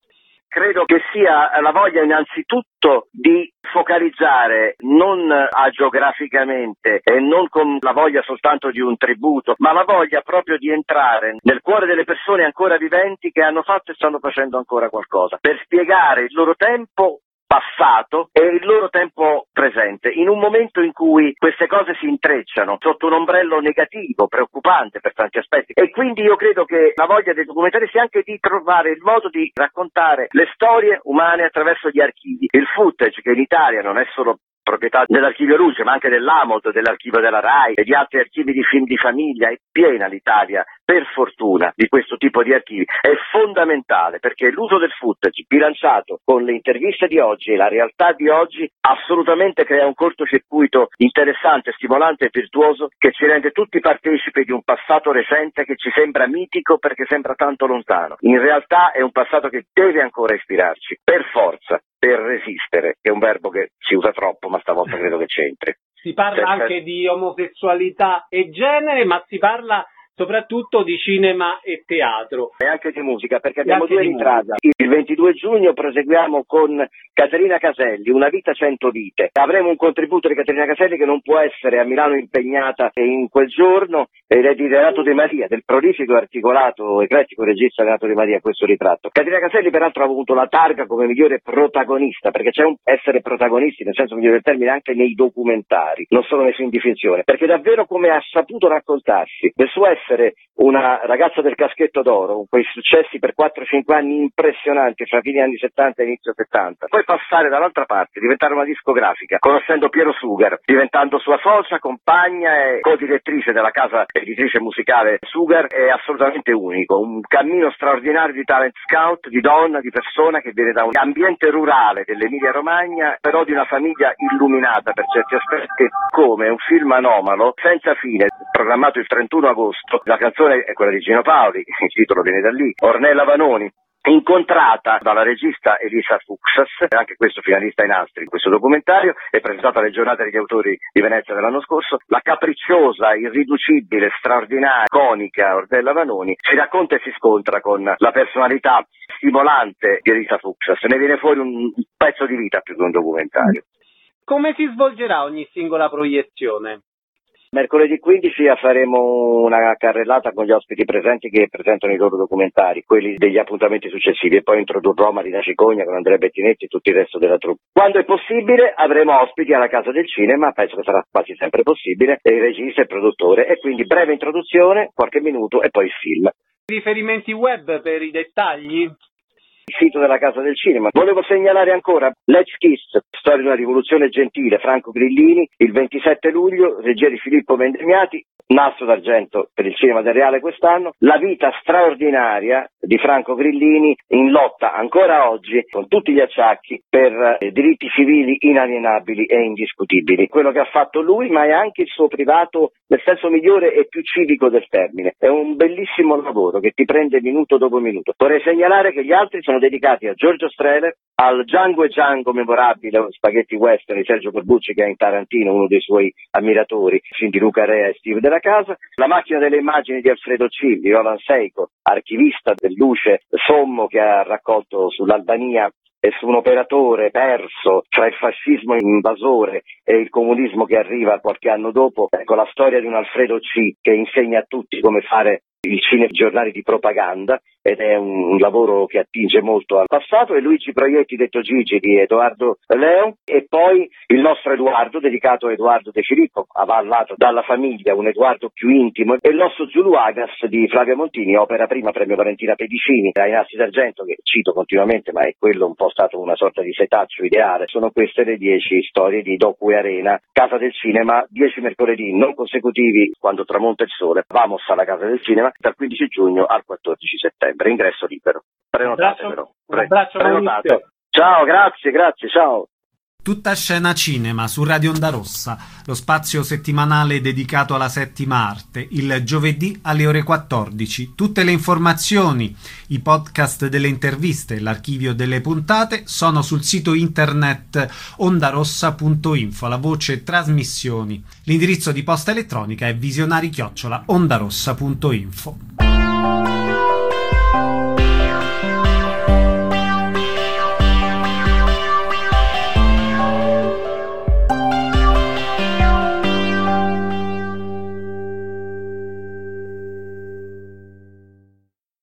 Credo che sia la voglia innanzitutto di focalizzare non agiograficamente e non con la voglia soltanto di un tributo, ma la voglia proprio di entrare nel cuore delle persone ancora viventi che hanno fatto e stanno facendo ancora qualcosa, per spiegare il loro tempo passato e il loro tempo presente, in un momento in cui queste cose si intrecciano sotto un ombrello negativo, preoccupante per tanti aspetti, e quindi io credo che la voglia dei documentari sia anche di trovare il modo di raccontare le storie umane attraverso gli archivi. Il footage, che in Italia non è solo proprietà dell'archivio Luce, ma anche dell'A M O D, dell'archivio della RAI e di altri archivi di film di famiglia, è piena l'Italia, per fortuna, di questo tipo di archivi. È fondamentale, perché l'uso del footage bilanciato con le interviste di oggi e la realtà di oggi assolutamente crea un cortocircuito interessante, stimolante e virtuoso, che ci rende tutti partecipi di un passato recente che ci sembra mitico perché sembra tanto lontano. In realtà è un passato che deve ancora ispirarci, per forza, per resistere, che è un verbo che si usa troppo, ma stavolta credo che c'entri. Si parla cioè, anche di omosessualità e genere, ma si parla soprattutto di cinema e teatro. E anche di musica, perché abbiamo due ritratti. Il ventidue giugno proseguiamo con Caterina Caselli, Una vita cento vite. Avremo un contributo di Caterina Caselli che non può essere a Milano impegnata in quel giorno, ed è di Renato De Maria, del prolifico, articolato, eclettico regista Renato De Maria, questo ritratto. Caterina Caselli peraltro ha avuto la targa come migliore protagonista, perché c'è un essere protagonisti, nel senso migliore del termine, anche nei documentari, non solo nei film di finzione, perché davvero come ha saputo raccontarsi del suo essere essere una ragazza del caschetto d'oro, con quei successi per quattro cinque anni impressionanti fra fine anni settanta e inizio settanta, poi passare dall'altra parte, diventare una discografica, conoscendo Piero Sugar, diventando sua socia, compagna e co-direttrice della casa editrice musicale Sugar, è assolutamente unico, un cammino straordinario di talent scout, di donna, di persona che viene da un ambiente rurale dell'Emilia Romagna, però di una famiglia illuminata per certi aspetti, come un film anomalo senza fine, programmato il trentuno agosto. La canzone è quella di Gino Paoli, il titolo viene da lì, Ornella Vanoni, incontrata dalla regista Elisa Fuxas, anche questo finalista in Astri in questo documentario, e presentata alle giornate degli autori di Venezia dell'anno scorso. La capricciosa, irriducibile, straordinaria, iconica Ornella Vanoni si racconta e si scontra con la personalità stimolante di Elisa Fuxas. Ne viene fuori un pezzo di vita più che un documentario. Come si svolgerà ogni singola proiezione? Mercoledì quindici faremo una carrellata con gli ospiti presenti che presentano i loro documentari, quelli degli appuntamenti successivi, e poi introdurrò Marina Cicogna con Andrea Bettinetti e tutto il resto della troupe. Quando è possibile avremo ospiti alla Casa del Cinema, penso che sarà quasi sempre possibile, il regista e il produttore, e quindi breve introduzione, qualche minuto e poi il film. Riferimenti web per i dettagli? Il sito della Casa del Cinema. Volevo segnalare ancora Let's Kiss, storia di una rivoluzione gentile, Franco Grillini, il ventisette luglio, regia di Filippo Vendemiati, Nastro d'argento per il cinema del Reale quest'anno, la vita straordinaria di Franco Grillini in lotta ancora oggi con tutti gli acciacchi per eh, diritti civili inalienabili e indiscutibili. Quello che ha fatto lui, ma è anche il suo privato nel senso migliore e più civico del termine. È un bellissimo lavoro che ti prende minuto dopo minuto. Vorrei segnalare che gli altri sono dedicati a Giorgio Strehler, al Django e Django memorabile, spaghetti western di Sergio Corbucci, che è in Tarantino uno dei suoi ammiratori, film di Luca Rea e Steve della Casa, La macchina delle immagini di Alfredo C, di Roland Seiko, archivista del Luce Sommo, che ha raccolto sull'Albania e su un operatore perso tra il fascismo invasore e il comunismo che arriva qualche anno dopo. Ecco la storia di un Alfredo C che insegna a tutti come fare il cinegiornale di propaganda, ed è un, un lavoro che attinge molto al passato. E Luigi Proietti, detto Gigi, di Edoardo Leo, e poi il nostro Edoardo, dedicato a Edoardo De Filippo, avallato dalla famiglia, un Edoardo più intimo, e il nostro Zulu Agas di Flavio Montini, opera prima premio Valentina Pedicini ai Nastri d'Argento, che cito continuamente, ma è quello un po' stato una sorta di setaccio ideale. Sono queste le dieci storie di Docu e Arena, Casa del Cinema, dieci mercoledì non consecutivi quando tramonta il sole. Vamos alla Casa del Cinema dal quindici giugno al quattordici settembre, ingresso libero. Prenotate però. Un abbraccio, Prenotate. Ciao, grazie, grazie, ciao. Tutta scena cinema su Radio Onda Rossa, lo spazio settimanale dedicato alla settima arte, il giovedì alle ore quattordici. Tutte le informazioni, i podcast delle interviste, l'archivio delle puntate sono sul sito internet ondarossa punto info, la voce trasmissioni. L'indirizzo di posta elettronica è visionari chiocciola ondarossa punto info.